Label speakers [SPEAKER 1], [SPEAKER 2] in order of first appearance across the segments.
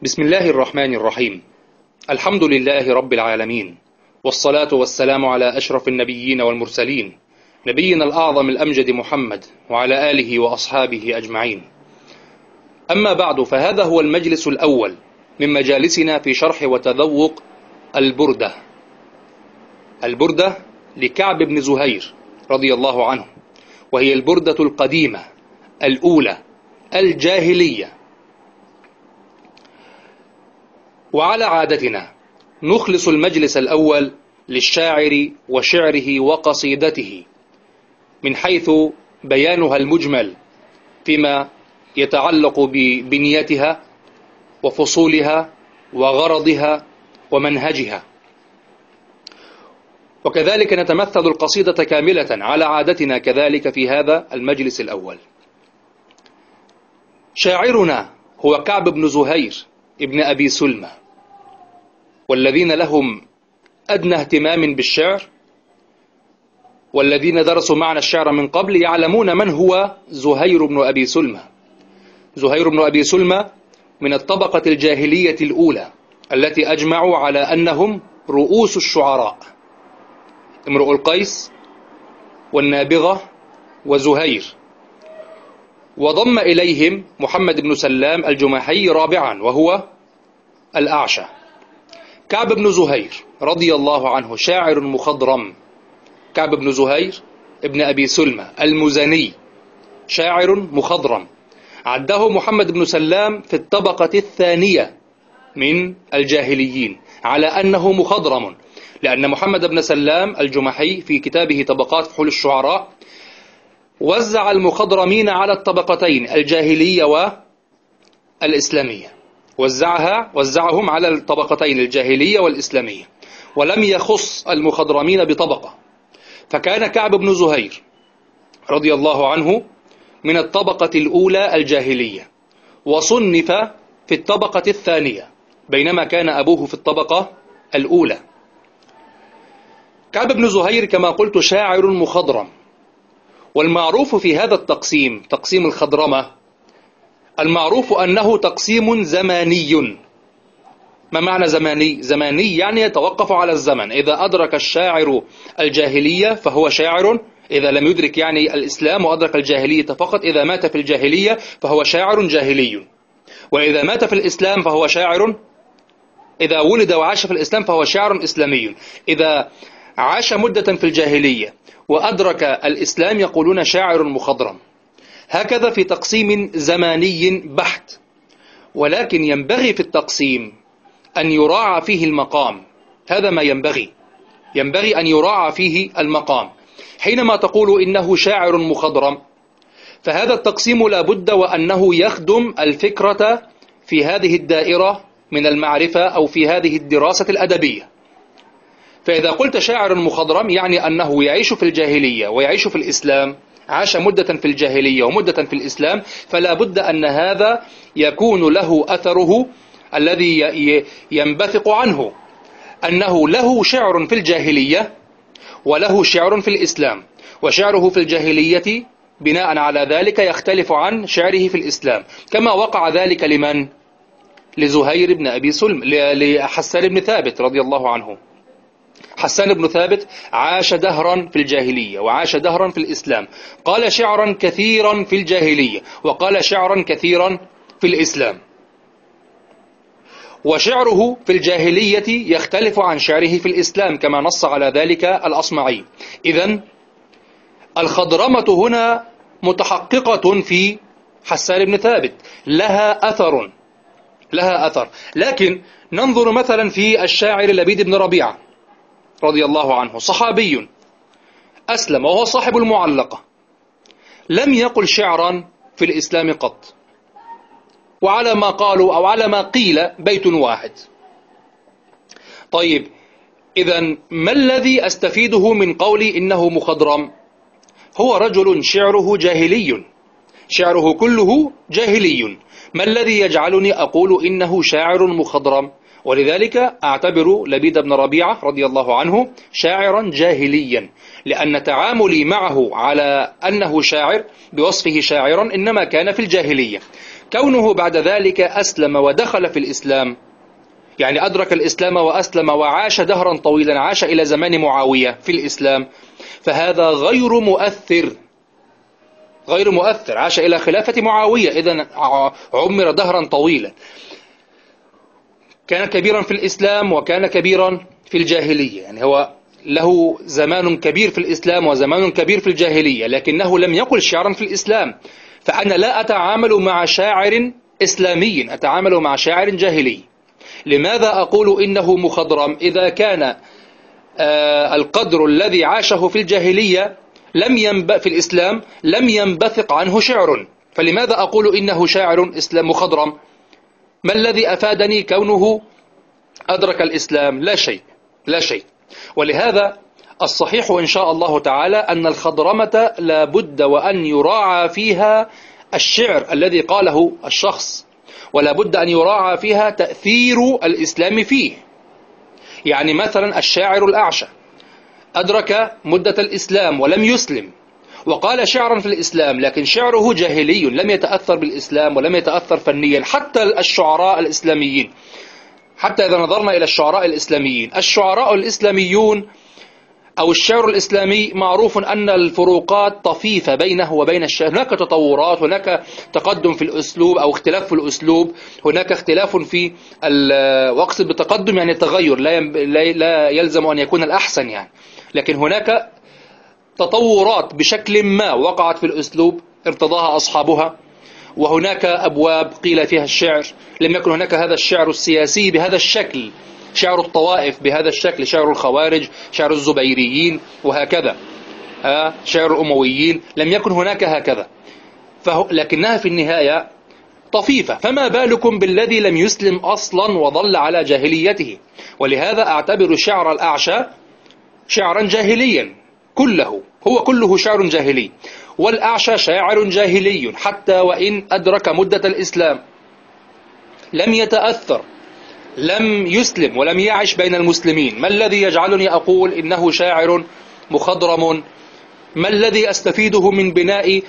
[SPEAKER 1] بسم الله الرحمن الرحيم. الحمد لله رب العالمين، والصلاة والسلام على أشرف النبيين والمرسلين، نبينا الأعظم الأمجد محمد وعلى آله وأصحابه أجمعين. أما بعد، فهذا هو المجلس الأول من مجالسنا في شرح وتذوق البردة لكعب بن زهير رضي الله عنه، وهي البردة القديمة الأولى الجاهلية. وعلى عادتنا نخلص المجلس الأول للشاعر وشعره وقصيدته من حيث بيانها المجمل فيما يتعلق ببنيتها وفصولها وغرضها ومنهجها، وكذلك نتمثل القصيدة كاملة على عادتنا كذلك في هذا المجلس الأول. شاعرنا هو كعب بن زهير ابن أبي سلمى، والذين لهم أدنى اهتمام بالشعر والذين درسوا معنى الشعر من قبل يعلمون من هو زهير بن أبي سلمى. زهير بن أبي سلمى من الطبقة الجاهلية الأولى التي أجمعوا على أنهم رؤوس الشعراء، امرؤ القيس والنابغة وزهير، وضم إليهم محمد بن سلام الجمحي رابعا وهو الأعشى. كعب بن زهير رضي الله عنه شاعر مخضرم. كعب بن زهير ابن أبي سلمى المزني شاعر مخضرم، عده محمد بن سلام في الطبقة الثانية من الجاهليين على أنه مخضرم، لأن محمد بن سلام الجمحي في كتابه طبقات فحول الشعراء وزع المخضرمين على الطبقتين الجاهلية والإسلامية، وزعهم على الطبقتين الجاهلية والإسلامية، ولم يخص المخضرمين بطبقة. فكان كعب بن زهير رضي الله عنه من الطبقة الأولى الجاهلية، وصنف في الطبقة الثانية بينما كان أبوه في الطبقة الأولى. كعب بن زهير كما قلت شاعر مخضرم، والمعروف في هذا التقسيم، تقسيم الخضرمة، المعروف أنه تقسيم زماني. ما معنى زماني؟ زماني يعني يتوقف على الزمن. إذا أدرك الشاعر الجاهلية فهو شاعر، إذا لم يدرك يعني الإسلام وأدرك الجاهلية فقط، إذا مات في الجاهلية فهو شاعر جاهلي، وإذا مات في الإسلام فهو شاعر، إذا ولد وعاش في الإسلام فهو شاعر إسلامي. إذا عاش مدة في الجاهلية وأدرك الإسلام يقولون شاعر مخضرم. هكذا في تقسيم زماني بحت، ولكن ينبغي في التقسيم أن يراعى فيه المقام. هذا ما ينبغي أن يراعى فيه المقام. حينما تقول إنه شاعر مخضرم فهذا التقسيم لا بد وأنه يخدم الفكرة في هذه الدائرة من المعرفة أو في هذه الدراسة الأدبية. فإذا قلت شاعر مخضرم يعني أنه يعيش في الجاهلية ويعيش في الإسلام، عاش مدة في الجاهلية ومدة في الإسلام، فلا بد أن هذا يكون له أثره الذي ينبثق عنه، أنه له شعر في الجاهلية وله شعر في الإسلام، وشعره في الجاهلية بناء على ذلك يختلف عن شعره في الإسلام، كما وقع ذلك لمن؟ لزهير بن أبي سلمى، لحسان بن ثابت رضي الله عنه. حسان بن ثابت عاش دهرا في الجاهلية وعاش دهرا في الإسلام، قال شعرا كثيرا في الجاهلية وقال شعرا كثيرا في الإسلام، وشعره في الجاهلية يختلف عن شعره في الإسلام كما نص على ذلك الأصمعي. إذن الخضرمة هنا متحققة في حسان بن ثابت، لها أثر. لكن ننظر مثلا في الشاعر لبيد بن ربيعة رضي الله عنه، صحابي أسلم وهو صاحب المعلقة، لم يقل شعرا في الإسلام قط، وعلى ما قالوا أو على ما قيل بيت واحد. طيب، إذن ما الذي أستفيده من قولي إنه مخضرم؟ هو رجل شعره جاهلي، شعره كله جاهلي، ما الذي يجعلني أقول إنه شاعر مخضرم؟ ولذلك أعتبر لبيد بن ربيعة رضي الله عنه شاعرا جاهليا، لأن تعاملي معه على أنه شاعر بوصفه شاعرا إنما كان في الجاهلية. كونه بعد ذلك أسلم ودخل في الإسلام، يعني أدرك الإسلام وأسلم وعاش دهرا طويلا، عاش إلى زمان معاوية في الإسلام، فهذا غير مؤثر، غير مؤثر، عاش إلى خلافة معاوية، إذن عمر دهرا طويلا، كان كبيرا في الإسلام وكان كبيرا في الجاهلية، يعني هو له زمان كبير في الإسلام وزمان كبير في الجاهلية، لكنه لم يقل شعرا في الإسلام. فأنا لا أتعامل مع شاعر إسلامي، أتعامل مع شاعر جاهلي. لماذا أقول إنه مخضرم؟ إذا كان القدر الذي عاشه في الجاهلية في الإسلام لم ينبثق عنه شعر، فلماذا أقول إنه شاعر إسلام مخضرم؟ ما الذي أفادني كونه أدرك الإسلام؟ لا شيء، لا شيء. ولهذا الصحيح إن شاء الله تعالى أن الخضرمة لا بد وأن يراعى فيها الشعر الذي قاله الشخص، ولا بد أن يراعى فيها تأثير الإسلام فيه. يعني مثلا الشاعر الأعشى أدرك مدة الإسلام ولم يسلم وقال شعرا في الإسلام، لكن شعره جاهلي لم يتأثر بالإسلام ولم يتأثر فنيا. حتى الشعراء الإسلاميين، حتى إذا نظرنا إلى الشعراء الإسلاميين، الشعراء الإسلاميون أو الشعر الإسلامي معروف أن الفروقات طفيفة بينه وبين الشعر، هناك تطورات، هناك تقدم في الأسلوب أو اختلاف في الأسلوب، هناك اختلاف في وأقصد بتقدم يعني تغير، لا يلزم أن يكون الأحسن يعني، لكن هناك تطورات بشكل ما وقعت في الأسلوب ارتضاها أصحابها، وهناك أبواب قيل فيها الشعر، لم يكن هناك هذا الشعر السياسي بهذا الشكل، شعر الطوائف بهذا الشكل، شعر الخوارج، شعر الزبيريين وهكذا، شعر الأمويين، لم يكن هناك هكذا، لكنها في النهاية طفيفة. فما بالكم بالذي لم يسلم أصلا وظل على جاهليته؟ ولهذا أعتبر شعر الأعشى شعرا جاهليا كله، هو كله شعر جاهلي، والأعشى شاعر جاهلي حتى وإن أدرك مدة الإسلام، لم يتأثر، لم يسلم ولم يعش بين المسلمين. ما الذي يجعلني أقول إنه شاعر مخضرم؟ ما الذي أستفيده من بناء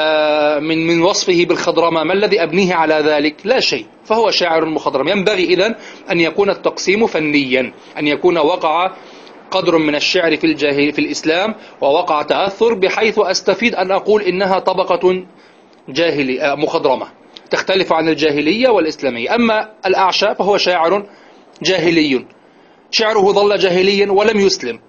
[SPEAKER 1] من وصفه بالخضرمة؟ ما الذي أبنيه على ذلك؟ لا شيء، فهو شاعر مخضرم. ينبغي إذن أن يكون التقسيم فنيا، أن يكون وقع قدر من الشعر في الإسلام ووقع تأثر بحيث أستفيد أن أقول إنها طبقة جاهلية مخضرمة تختلف عن الجاهلية والإسلامية. أما الأعشى فهو شاعر جاهلي، شعره ظل جاهليا ولم يسلم.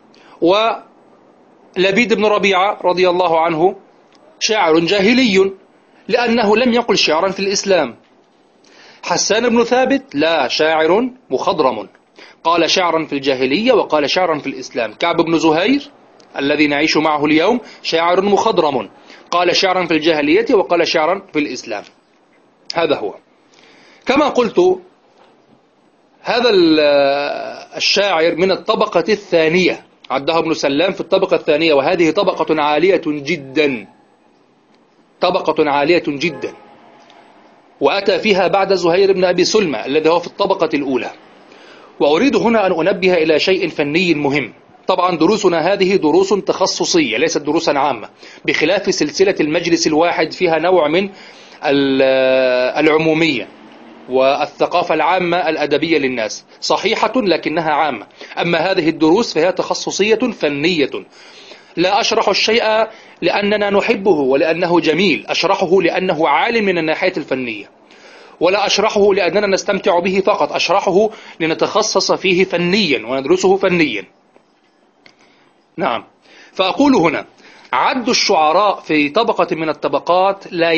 [SPEAKER 1] ولبيد بن ربيعة رضي الله عنه شاعر جاهلي لأنه لم يقل شعرا في الإسلام. حسان بن ثابت لا، شاعر مخضرم، قال شعرا في الجاهلية وقال شعرا في الإسلام. كعب بن زهير الذي نعيش معه اليوم شاعر مخضرم، قال شعرا في الجاهلية وقال شعرا في الإسلام. هذا هو. كما قلت هذا الشاعر من الطبقة الثانية، عدها ابن سلام في الطبقة الثانية، وهذه طبقة عالية جدا، طبقة عالية جدا، وأتى فيها بعد زهير بن أبي سلمى الذي هو في الطبقة الأولى. وأريد هنا أن أنبه إلى شيء فني مهم. طبعا دروسنا هذه دروس تخصصية ليست دروسا عامة، بخلاف سلسلة المجلس الواحد فيها نوع من العمومية والثقافة العامة الأدبية للناس، صحيحة لكنها عامة. أما هذه الدروس فهي تخصصية فنية، لا أشرح الشيء لأننا نحبه ولأنه جميل، أشرحه لأنه عالم من الناحية الفنية، ولا أشرحه لأننا نستمتع به فقط، أشرحه لنتخصص فيه فنيا وندرسه فنيا. نعم. فأقول هنا عد الشعراء في طبقة من الطبقات لا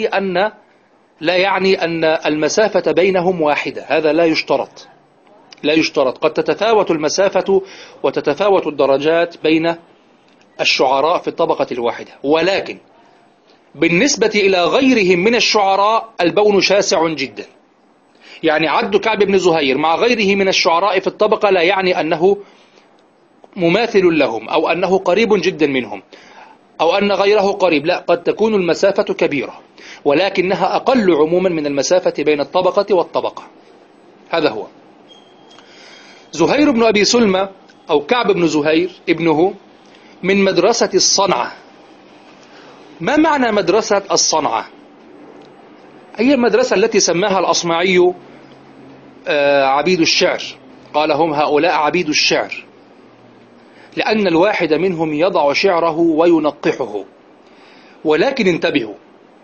[SPEAKER 1] يعني أن المسافة بينهم واحدة، هذا لا يشترط، لا يشترط. قد تتفاوت المسافة وتتفاوت الدرجات بين الشعراء في الطبقة الواحدة، ولكن بالنسبة إلى غيرهم من الشعراء البون شاسع جدا. يعني عد كعب بن زهير مع غيره من الشعراء في الطبقة لا يعني أنه مماثل لهم أو أنه قريب جدا منهم أو أن غيره قريب، لا، قد تكون المسافة كبيرة ولكنها أقل عموما من المسافة بين الطبقة والطبقة. هذا هو. زهير بن أبي سلمى أو كعب بن زهير ابنه من مدرسة الصنعة. ما معنى مدرسة الصنعة؟ هي المدرسة التي سماها الأصمعي عبيد الشعر، قال هم هؤلاء عبيد الشعر، لأن الواحد منهم يضع شعره وينقحه. ولكن انتبهوا،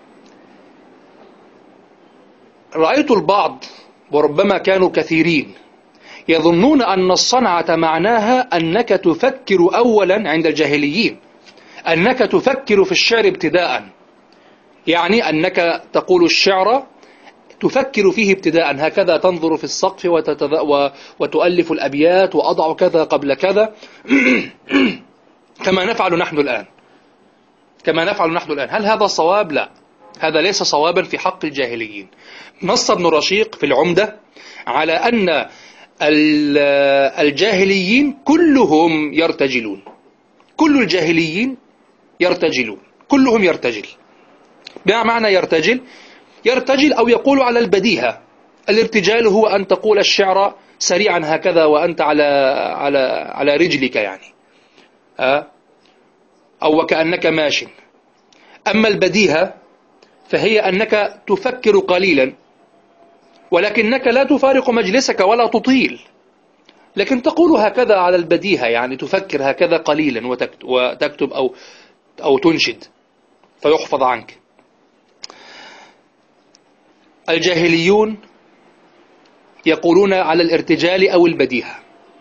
[SPEAKER 1] رأيت البعض وربما كانوا كثيرين يظنون أن الصنعة معناها أنك تفكر أولا عند الجاهليين، أنك تفكر في الشعر ابتداء، يعني أنك تقول الشعر تفكر فيه ابتداء، هكذا تنظر في السقف وتؤلف الأبيات وأضع كذا قبل كذا كما نفعل نحن الآن، كما نفعل نحن الآن. هل هذا صواب؟ لا، هذا ليس صوابا في حق الجاهليين. نص ابن رشيق في العمدة على أن الجاهليين كلهم يرتجلون، كل الجاهليين يرتجلون، كلهم يرتجل. ما معنى يرتجل؟ يرتجل أو يقول على البديهة. الارتجال هو أن تقول الشعر سريعا هكذا وأنت على رجلك، يعني أو وكأنك ماش. أما البديهة فهي أنك تفكر قليلا، ولكنك لا تفارق مجلسك ولا تطيل، لكن تقول هكذا على البديهة، يعني تفكر هكذا قليلا وتكتب أو تنشد فيحفظ عنك. الجاهليون يقولون على الارتجال أو البديهة،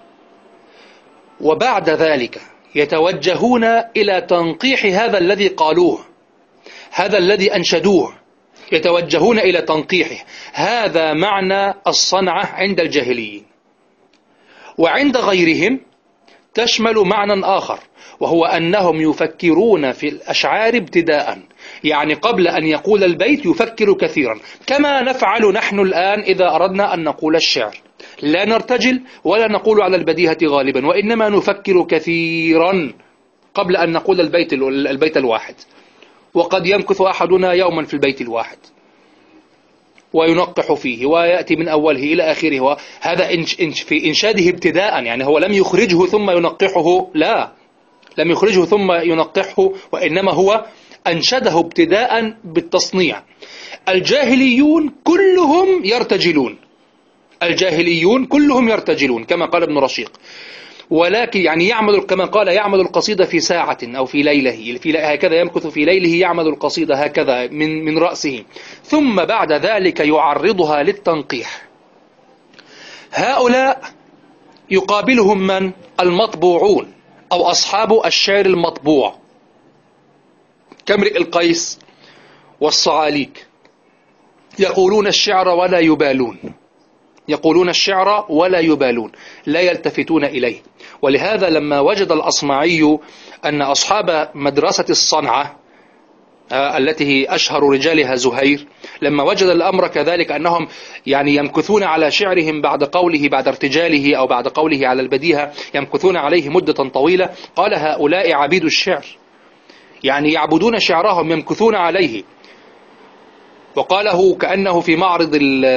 [SPEAKER 1] وبعد ذلك يتوجهون إلى تنقيح هذا الذي قالوه، هذا الذي أنشدوه، يتوجهون إلى تنقيحه. هذا معنى الصنعة عند الجاهليين. وعند غيرهم تشمل معنى آخر، وهو أنهم يفكرون في الأشعار ابتداء، يعني قبل أن يقول البيت يفكر كثيرا، كما نفعل نحن الآن إذا أردنا أن نقول الشعر، لا نرتجل ولا نقول على البديهة غالبا، وإنما نفكر كثيرا قبل أن نقول البيت الواحد. وقد يمكث أحدنا يوما في البيت الواحد وينقح فيه ويأتي من أوله إلى آخره. هذا في إنشاده ابتداء، يعني هو لم يخرجه ثم ينقحه، لا، لم يخرجه ثم ينقحه، وإنما هو أنشده ابتداء بالتصنيع. الجاهليون كلهم يرتجلون، الجاهليون كلهم يرتجلون كما قال ابن رشيق، ولكن يعني يعمل كما قال يعمل القصيدة في ساعة أو في ليله، هكذا يمكث في ليله يعمل القصيدة هكذا من رأسه، ثم بعد ذلك يعرضها للتنقيح. هؤلاء يقابلهم من؟ المطبوعون أو أصحاب الشعر المطبوع كامرئ القيس والصعاليك، يقولون الشعر ولا يبالون، يقولون الشعر ولا يبالون، لا يلتفتون إليه. ولهذا لما وجد الأصمعي أن أصحاب مدرسة الصنعة التي أشهر رجالها زهير، لما وجد الأمر كذلك أنهم يعني يمكثون على شعرهم بعد قوله، بعد ارتجاله أو بعد قوله على البديهة، يمكثون عليه مدة طويلة، قال هؤلاء عبيد الشعر، يعني يعبدون شعرهم يمكثون عليه. وقاله كأنه في معرض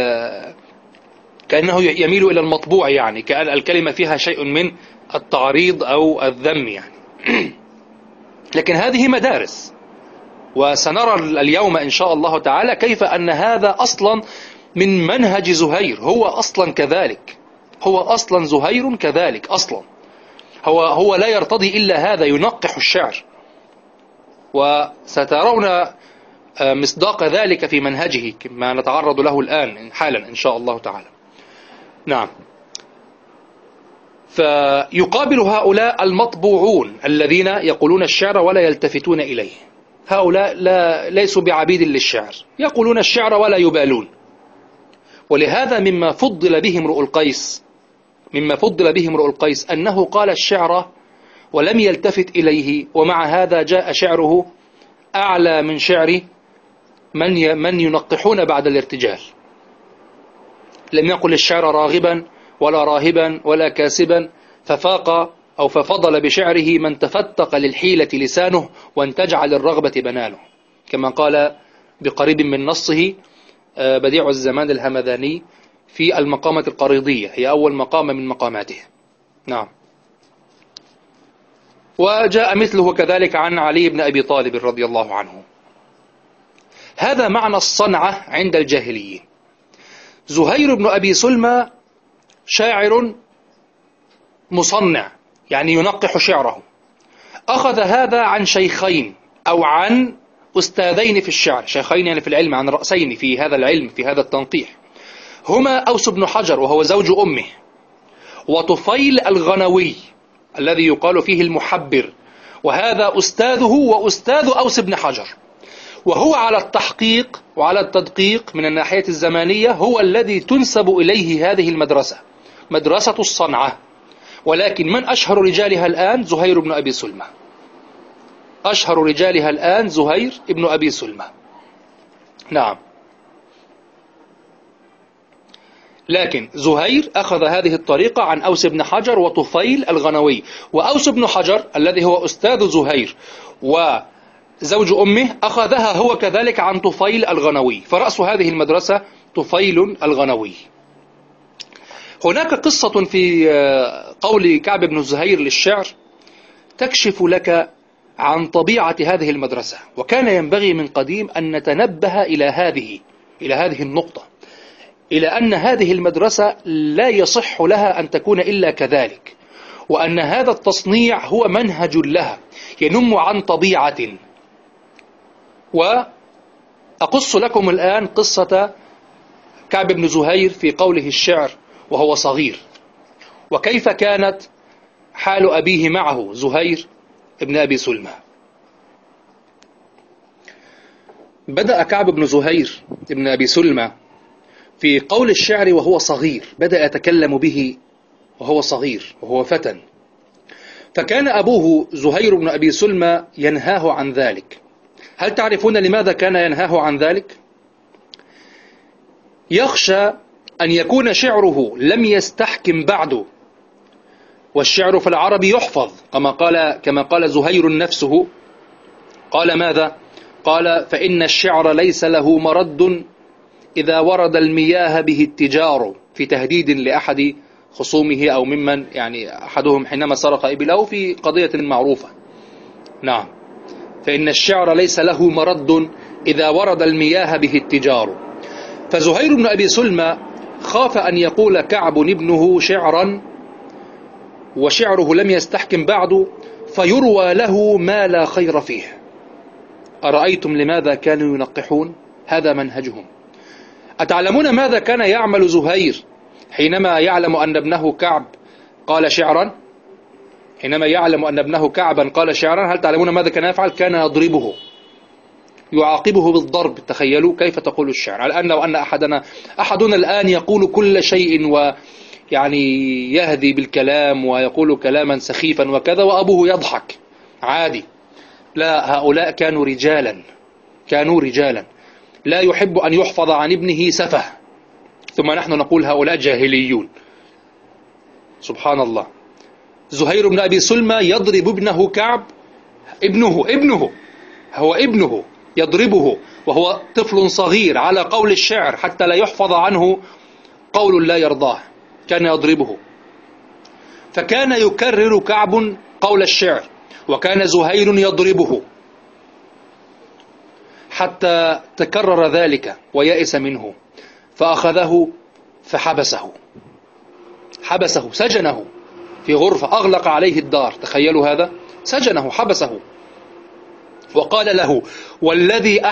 [SPEAKER 1] كأنه يميل إلى المطبوع، يعني كأن الكلمة فيها شيء من التعريض أو الذم يعني. لكن هذه مدارس، وسنرى اليوم إن شاء الله تعالى كيف أن هذا أصلا من منهج زهير، هو أصلا كذلك، هو أصلا زهير كذلك أصلا، هو لا يرتضي إلا هذا، ينقح الشعر، وسترون مصداق ذلك في منهجه كما نتعرض له الآن حالا إن شاء الله تعالى. نعم. فيقابل هؤلاء المطبوعون الذين يقولون الشعر ولا يلتفتون إليه، هؤلاء ليسوا بعبيد للشعر، يقولون الشعر ولا يبالون. ولهذا مما فضل به امرؤ القيس، مما فضل به امرؤ القيس أنه قال الشعر ولم يلتفت إليه، ومع هذا جاء شعره أعلى من شعر من ينقحون بعد الارتجال. لم يقل الشعر راغبا ولا راهبا ولا كاسبا، ففاق أو ففضل بشعره من تفتق للحيلة لسانه وانتجع للرغبة بنانه، كما قال بقريب من نصه بديع الزمان الهمذاني في المقامة القريضية، هي أول مقامة من مقاماته. نعم. وجاء مثله كذلك عن علي بن أبي طالب رضي الله عنه. هذا معنى الصنعة عند الجاهليين. زهير بن أبي سلمى شاعر مصنع، يعني ينقح شعره. أخذ هذا عن شيخين أو عن أستاذين في الشعر، شيخين يعني في العلم، عن رأسين في هذا العلم، في هذا التنقيح، هما أوس بن حجر وهو زوج أمه، وطفيل الغنوي الذي يقال فيه المحبر، وهذا أستاذه وأستاذ أوس بن حجر، وهو على التحقيق وعلى التدقيق من الناحية الزمانية هو الذي تنسب إليه هذه المدرسة، مدرسة الصنعة. ولكن من أشهر رجالها الآن؟ زهير بن أبي سلمى. أشهر رجالها الآن زهير بن أبي سلمى. نعم. لكن زهير أخذ هذه الطريقة عن أوس بن حجر وطفيل الغنوي، وأوس بن حجر الذي هو أستاذ زهير وزوج أمه أخذها هو كذلك عن طفيل الغنوي، فرأس هذه المدرسة طفيل الغنوي. هناك قصة في قول كعب بن زهير للشعر تكشف لك عن طبيعة هذه المدرسة، وكان ينبغي من قديم أن نتنبه إلى هذه النقطة، إلى أن هذه المدرسة لا يصح لها أن تكون إلا كذلك، وأن هذا التصنيع هو منهج لها ينم عن طبيعة. وأقص لكم الآن قصة كعب بن زهير في قوله الشعر وهو صغير، وكيف كانت حال أبيه معه زهير ابن أبي سلمى. بدأ كعب بن زهير ابن أبي سلمى في قول الشعر وهو صغير، بدأ يتكلم به وهو صغير وهو فتى، فكان أبوه زهير بن أبي سلمى ينهاه عن ذلك. هل تعرفون لماذا كان ينهاه عن ذلك؟ يخشى أن يكون شعره لم يستحكم بعد، والشعر في العرب يحفظ كما قال زهير نفسه. قال ماذا؟ قال: فإن الشعر ليس له مرد إذا ورد المياه به التجار، في تهديد لأحد خصومه أو ممن يعني أحدهم حينما سرق إبله في قضية معروفة. نعم، فإن الشعر ليس له مرد إذا ورد المياه به التجار. فزهير بن أبي سلمى خاف أن يقول كعب ابنه شعرا وشعره لم يستحكم بعد فيروى له ما لا خير فيه. أرأيتم لماذا كانوا ينقحون؟ هذا منهجهم. أتعلمون ماذا كان يعمل زهير حينما يعلم أن ابنه كعب قال شعرا؟ حينما يعلم أن ابنه كعبا قال شعرا، هل تعلمون ماذا كان يفعل؟ كان يضربه، يعاقبه بالضرب. تخيلوا كيف تقول الشعر. الآن لو أن أحدنا الآن يقول كل شيء ويعني يهذي بالكلام ويقول كلاما سخيفا وكذا وأبوه يضحك عادي. لا، هؤلاء كانوا رجالا لا يحب أن يحفظ عن ابنه سفه، ثم نحن نقول هؤلاء جاهليون. سبحان الله. زهير بن أبي سلمى يضرب ابنه كعب، ابنه يضربه وهو طفل صغير على قول الشعر حتى لا يحفظ عنه قول لا يرضاه، كان يضربه. فكان يكرر كعب قول الشعر وكان زهير يضربه حتى تكرر ذلك ويأس منه، فأخذه فحبسه، سجنه في غرفة، أغلق عليه الدار. تخيلوا هذا، سجنه، حبسه، وقال له: والذي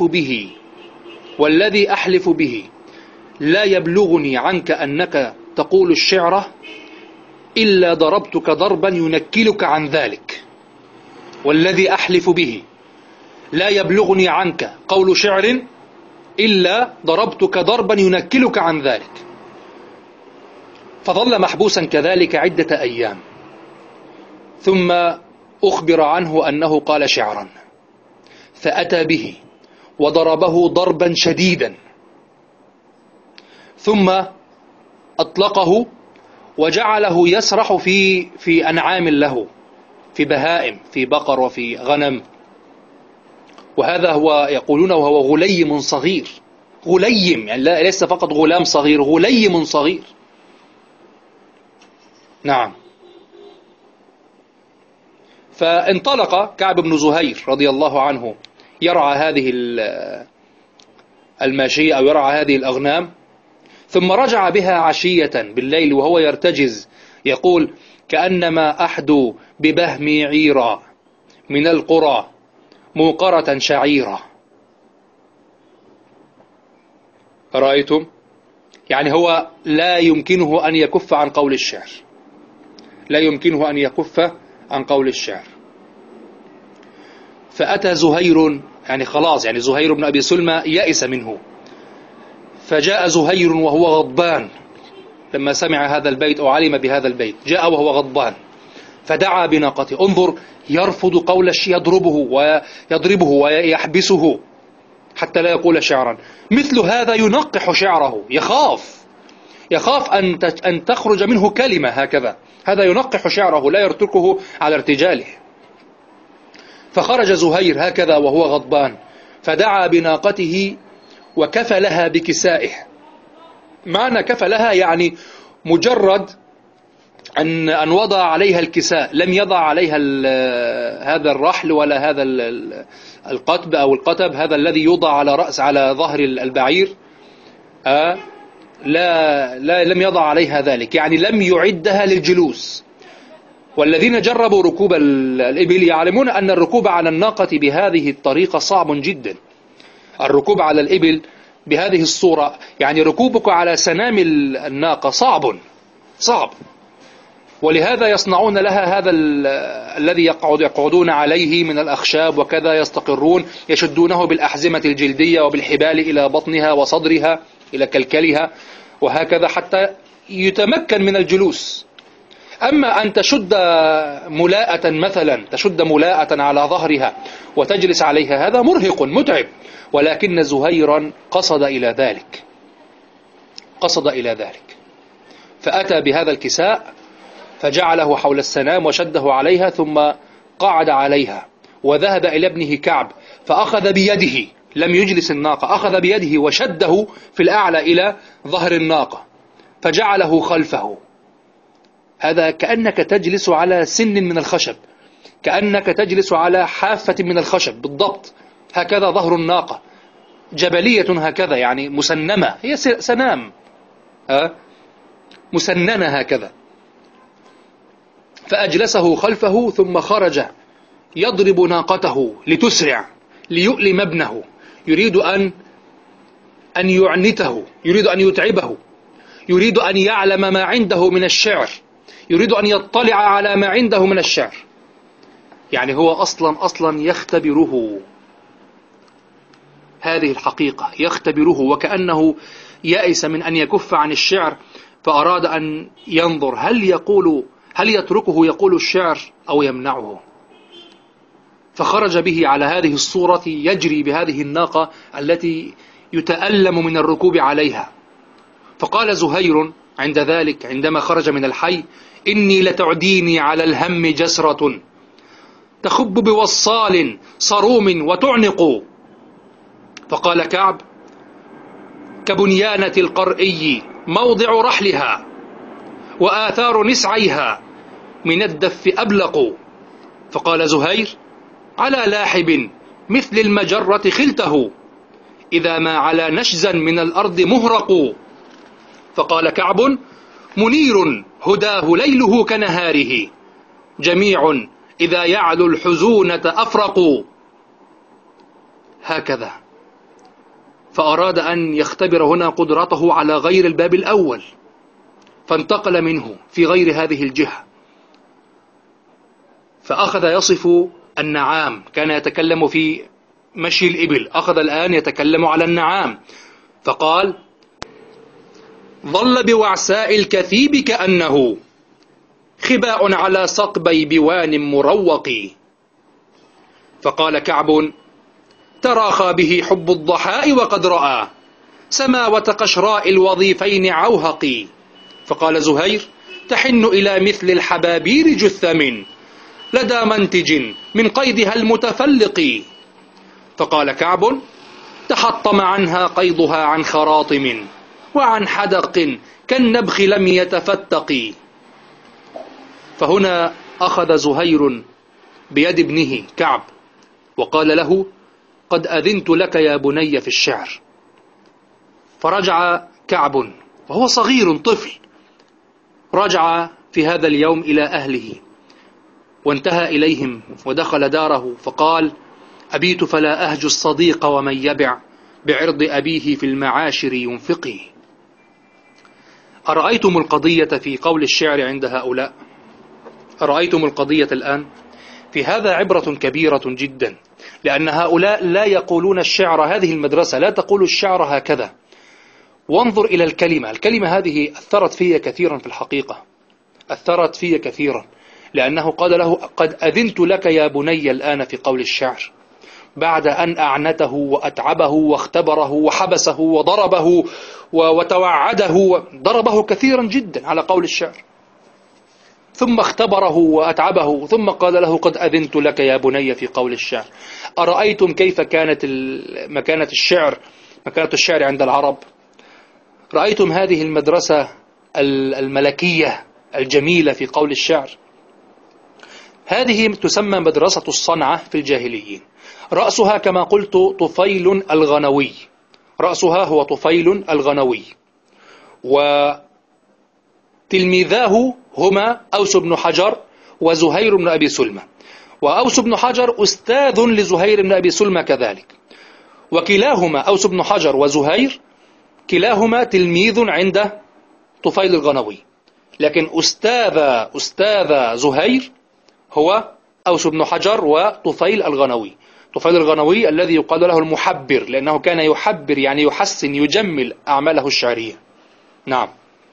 [SPEAKER 1] أحلف به لا يبلغني عنك أنك تقول الشعر إلا ضربتك ضربا ينكلك عن ذلك. والذي أحلف به لا يبلغني عنك قول شعر إلا ضربتك ضربا ينكلك عن ذلك. فظل محبوسا كذلك عدة أيام، ثم أخبر عنه أنه قال شعرا، فأتى به وضربه ضربا شديدا، ثم أطلقه وجعله يسرح في أنعام له، في بهائم، في بقر وفي غنم. وهذا هو يقولون وهو غليم صغير، غليم يعني ليس فقط غلام صغير، غليم صغير. نعم. فانطلق كعب بن زهير رضي الله عنه يرعى الماشية أو يرعى هذه الأغنام، ثم رجع بها عشية بالليل وهو يرتجز يقول: كأنما أحدو ببهمي عيرا من القرى موقرة شعيرا. رأيتم؟ يعني هو لا يمكنه أن يكف عن قول الشعر، لا يمكنه أن يكف عن قول الشعر. فأتى زهير، يعني خلاص، يعني زهير بن أبي سلمى يأس منه، فجاء زهير وهو غضبان لما سمع هذا البيت أو علم بهذا البيت، جاء وهو غضبان فدعا بناقته. انظر، يرفض قول الشيء، يضربه ويحبسه حتى لا يقول شعرا. مثل هذا ينقح شعره، يخاف أن تخرج منه كلمة هكذا، هذا ينقح شعره لا يتركه على ارتجاله. فخرج زهير هكذا وهو غضبان، فدعا بناقته وكفلها بكسائه. معنى كفلها يعني مجرد أن وضع عليها الكساء، لم يضع عليها هذا الرحل ولا هذا القطب أو القتب، هذا الذي يوضع على ظهر البعير، لا لم يضع عليها ذلك، يعني لم يعدها للجلوس. والذين جربوا ركوب الإبل يعلمون أن الركوب على الناقة بهذه الطريقة صعب جدا. الركوب على الإبل بهذه الصورة، يعني ركوبك على سنام الناقة صعب، ولهذا يصنعون لها هذا الذي يقعدون عليه من الأخشاب وكذا، يستقرون، يشدونه بالأحزمة الجلدية وبالحبال إلى بطنها وصدرها إلى كلكلها وهكذا حتى يتمكن من الجلوس. أما أن تشد ملاءة مثلا، تشد ملاءة على ظهرها وتجلس عليها، هذا مرهق متعب. ولكن زهيرا قصد إلى ذلك فأتى بهذا الكساء فجعله حول السنام وشده عليها، ثم قعد عليها وذهب إلى ابنه كعب فأخذ بيده، لم يجلس الناقة، أخذ بيده وشده في الأعلى إلى ظهر الناقة فجعله خلفه. هذا كأنك تجلس على سن من الخشب، كأنك تجلس على حافة من الخشب بالضبط. هكذا ظهر الناقة، جبلية هكذا، يعني مسنمة، هي سنام مسننة هكذا. فأجلسه خلفه ثم خرج يضرب ناقته لتسرع ليؤلم ابنه، يريد أن يعنته، يريد أن يتعبه، يريد أن يعلم ما عنده من الشعر، يريد أن يطلع على ما عنده من الشعر. يعني هو أصلا يختبره، هذه الحقيقة يختبره، وكأنه يأس من أن يكف عن الشعر، فأراد أن ينظر هل يتركه يقول الشعر أو يمنعه. فخرج به على هذه الصورة يجري بهذه الناقة التي يتألم من الركوب عليها. فقال زهير عند ذلك عندما خرج من الحي: إني لتعديني على الهم جسرة تخب بوصال صروم وتعنق. فقال كعب: كبنيانة القرئي موضع رحلها وآثار نسعيها من الدف أبلق. فقال زهير: على لاحب مثل المجرة خلته إذا ما على نشزا من الأرض مهرق. فقال كعب: منير هداه ليله كنهاره جميع إذا يعلو الحزونة أفرق. هكذا. فأراد أن يختبر هنا قدرته على غير الباب الأول، فانتقل منه في غير هذه الجهة، فأخذ يصف النعام. كان يتكلم في مشي الإبل، أخذ الآن يتكلم على النعام، فقال: ظل بوعساء الكثيب كأنه خباء على صقبي بوان مروق. فقال كعب: تراخى به حب الضحاء وقد رأى سماوة قشراء الوظيفين عوهق. فقال زهير: تحن إلى مثل الحبابير جثم لدى منتج من قيدها المتفلق. فقال كعب: تحطم عنها قيضها عن خراطم وعن حدق كالنبخ لم يتفتق. فهنا أخذ زهير بيد ابنه كعب وقال له: قد أذنت لك يا بني في الشعر، فرجع كعب وهو صغير طفل، رجع في هذا اليوم إلى أهله وانتهى إليهم ودخل داره فقال: أبيت فلا أهجو الصديق ومن يبع بعرض أبيه في المعاشر ينفقه. أرأيتم القضية في قول الشعر عند هؤلاء؟ أرأيتم القضية الآن؟ في هذا عبرة كبيرة جدا، لأن هؤلاء لا يقولون الشعر، هذه المدرسة لا تقول الشعر هكذا. وانظر إلى الكلمة هذه أثرت في كثيرا في الحقيقة، أثرت في كثيرا، لأنه قال له: قد أذنت لك يا بني الآن في قول الشعر، بعد أن أعنته وأتعبه واختبره وحبسه وضربه وتوعده، ضربه كثيرا جدا على قول الشعر، ثم اختبره وأتعبه، ثم قال له: قد أذنت لك يا بني في قول الشعر. أرأيتم كيف كانت مكانة الشعر عند العرب؟ رأيتم هذه المدرسة الملكية الجميلة في قول الشعر؟ هذه تسمى مدرسة الصنعة في الجاهليين. رأسها كما قلت طفيل الغنوي، رأسها هو طفيل الغنوي، وتلميذاه هما أوس بن حجر وزهير بن أبي سلمة، وأوس بن حجر أستاذ لزهير بن أبي سلمة كذلك، وكلاهما أوس بن حجر وزهير كلاهما تلميذ عند طفيل الغنوي، لكن أستاذ زهير هو أوس بن حجر وطفيل الغنوي. طفيل الغنوي الذي يقال له المحبر، لأنه كان يحبر يعني يحسن يجمل أعماله الشعرية. نعم.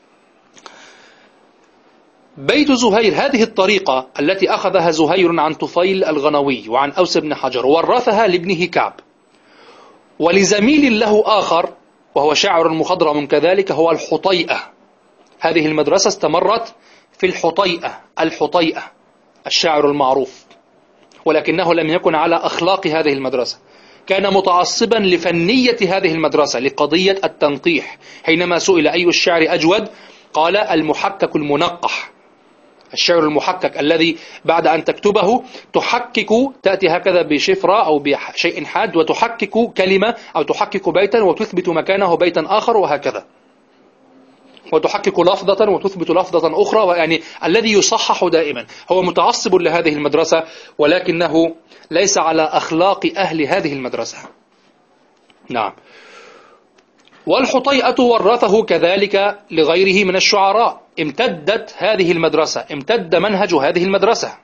[SPEAKER 1] بيت زهير، هذه الطريقة التي أخذها زهير عن طفيل الغنوي وعن أوس بن حجر ورثها لابنه كعب، ولزميل له آخر وهو شاعر مخضرم كذلك هو الحطيئة. هذه المدرسة استمرت في الحطيئة الشاعر المعروف، ولكنه لم يكن على أخلاق هذه المدرسة، كان متعصبا لفنية هذه المدرسة، لقضية التنقيح. حينما سئل أي الشعر أجود قال: المحكك المنقح، الشعر المحكك الذي بعد أن تكتبه تحكك، تأتي هكذا بشفرة أو بشيء حاد وتحكك كلمة أو تحكك بيتا وتثبت مكانه بيتا آخر، وهكذا، وتحكك لفظة وتثبت لفظة أخرى، يعني الذي يصحح دائما. هو متعصب لهذه المدرسة، ولكنه ليس على أخلاق أهل هذه المدرسة. نعم. والحطيئة ورثه كذلك لغيره من الشعراء. امتدت هذه المدرسة، امتد منهج هذه المدرسة،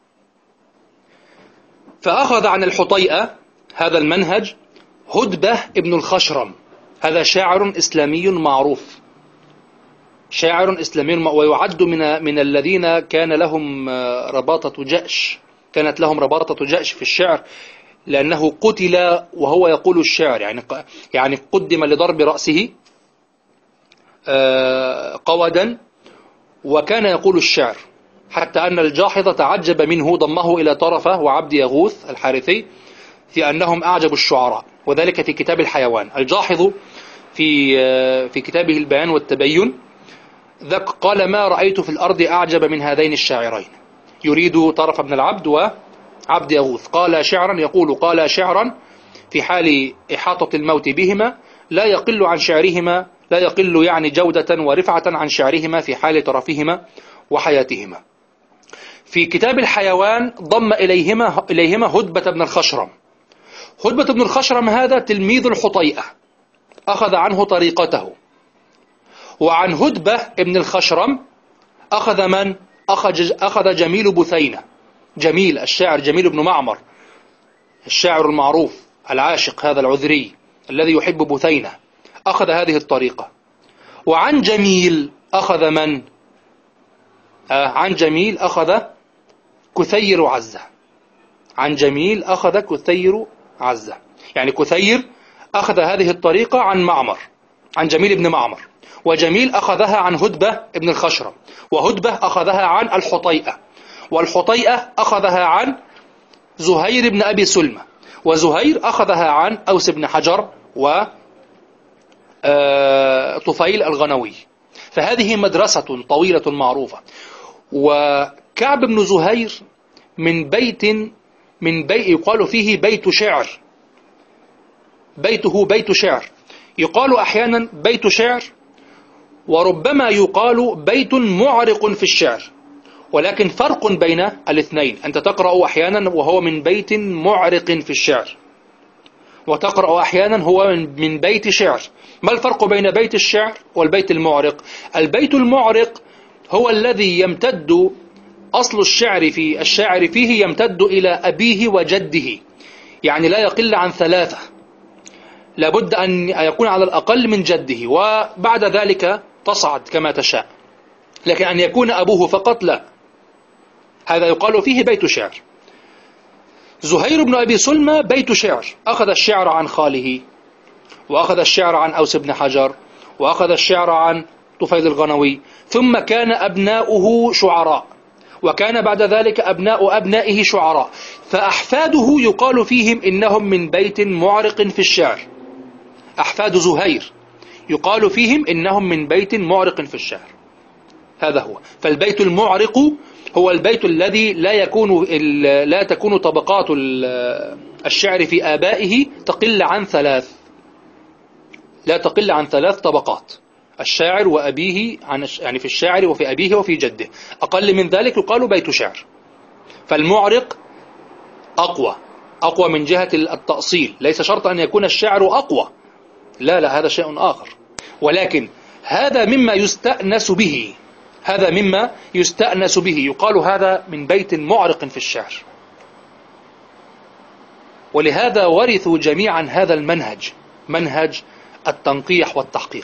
[SPEAKER 1] فأخذ عن الحطيئة هذا المنهج هدبة ابن الخشرم، هذا شاعر إسلامي معروف، شاعر إسلامي، ويعد من الذين كان لهم رباطة جأش، كانت لهم رباطة جأش في الشعر، لأنه قتل وهو يقول الشعر، يعني قدم لضرب رأسه قودا وكان يقول الشعر، حتى أن الجاحظ تعجب منه، ضمه إلى طرفة وعبد يغوث الحارثي في أنهم أعجب الشعراء، وذلك في كتاب الحيوان. الجاحظ في كتابه البيان والتبين قال: ما رأيت في الأرض أعجب من هذين الشاعرين، يريد طرف بن العبد وعبد يغوث. قال شعرا، يقول: قال شعرا في حال إحاطة الموت بهما، لا يقل عن شعرهما، لا يقل يعني جودة ورفعة عن شعرهما في حال طرفهما وحياتهما. في كتاب الحيوان ضم إليهما هدبة بن الخشرم. هدبة بن الخشرم هذا تلميذ الحطيئة، أخذ عنه طريقته. وعن هدبة ابن الخشرم أخذ من؟ أخذ جميل بثينة، جميل الشاعر، جميل بن معمر الشاعر المعروف العاشق هذا العذري الذي يحب بثينة، أخذ هذه الطريقة. وعن جميل أخذ من؟ عن جميل أخذ كثير عزة، عن جميل أخذ كثير عزة، يعني كثير أخذ هذه الطريقة عن معمر، عن جميل بن معمر، وجميل أخذها عن هدبة ابن الخشرم، وهدبة أخذها عن الحطيئة، والحطيئة أخذها عن زهير بن أبي سلمة، وزهير أخذها عن أوس بن حجر وطفيل الغنوي. فهذه مدرسة طويلة معروفة. وكعب بن زهير من بيت يقال فيه بيت شعر، بيته بيت شعر، يقال أحيانا بيت شعر، وربما يقال بيت معرق في الشعر، ولكن فرق بين الاثنين. أنت تقرأ أحيانا وهو من بيت معرق في الشعر، وتقرأ أحيانا هو من بيت شعر. ما الفرق بين بيت الشعر والبيت المعرق؟ البيت المعرق هو الذي يمتد أصل الشاعر فيه يمتد إلى أبيه وجده، يعني لا يقل عن 3، لابد أن يكون على الأقل من جده، وبعد ذلك تصعد كما تشاء. لكن أن يكون أبوه فقط لا، هذا يقال فيه بيت شعر. زهير بن أبي سلمى بيت شعر، أخذ الشعر عن خاله، وأخذ الشعر عن أوس بن حجر، وأخذ الشعر عن طفيل الغنوي، ثم كان أبناؤه شعراء، وكان بعد ذلك أبناء أبنائه شعراء، فأحفاده يقال فيهم إنهم من بيت معرق في الشعر. أحفاد زهير يقال فيهم إنهم من بيت معرق في الشعر. هذا هو. فالبيت المعرق هو البيت الذي لا تكون طبقات الشعر في آبائه تقل عن 3، لا تقل عن 3 طبقات، الشاعر وأبيه يعني في الشاعر وفي أبيه وفي جده. أقل من ذلك يقال بيت شعر. فالمعرق أقوى من جهة التأصيل، ليس شرط أن يكون الشاعر أقوى، لا، هذا شيء آخر، ولكن هذا مما يستأنس به، يقال هذا من بيت معرق في الشعر. ولهذا ورثوا جميعا هذا المنهج، منهج التنقيح والتحقيق.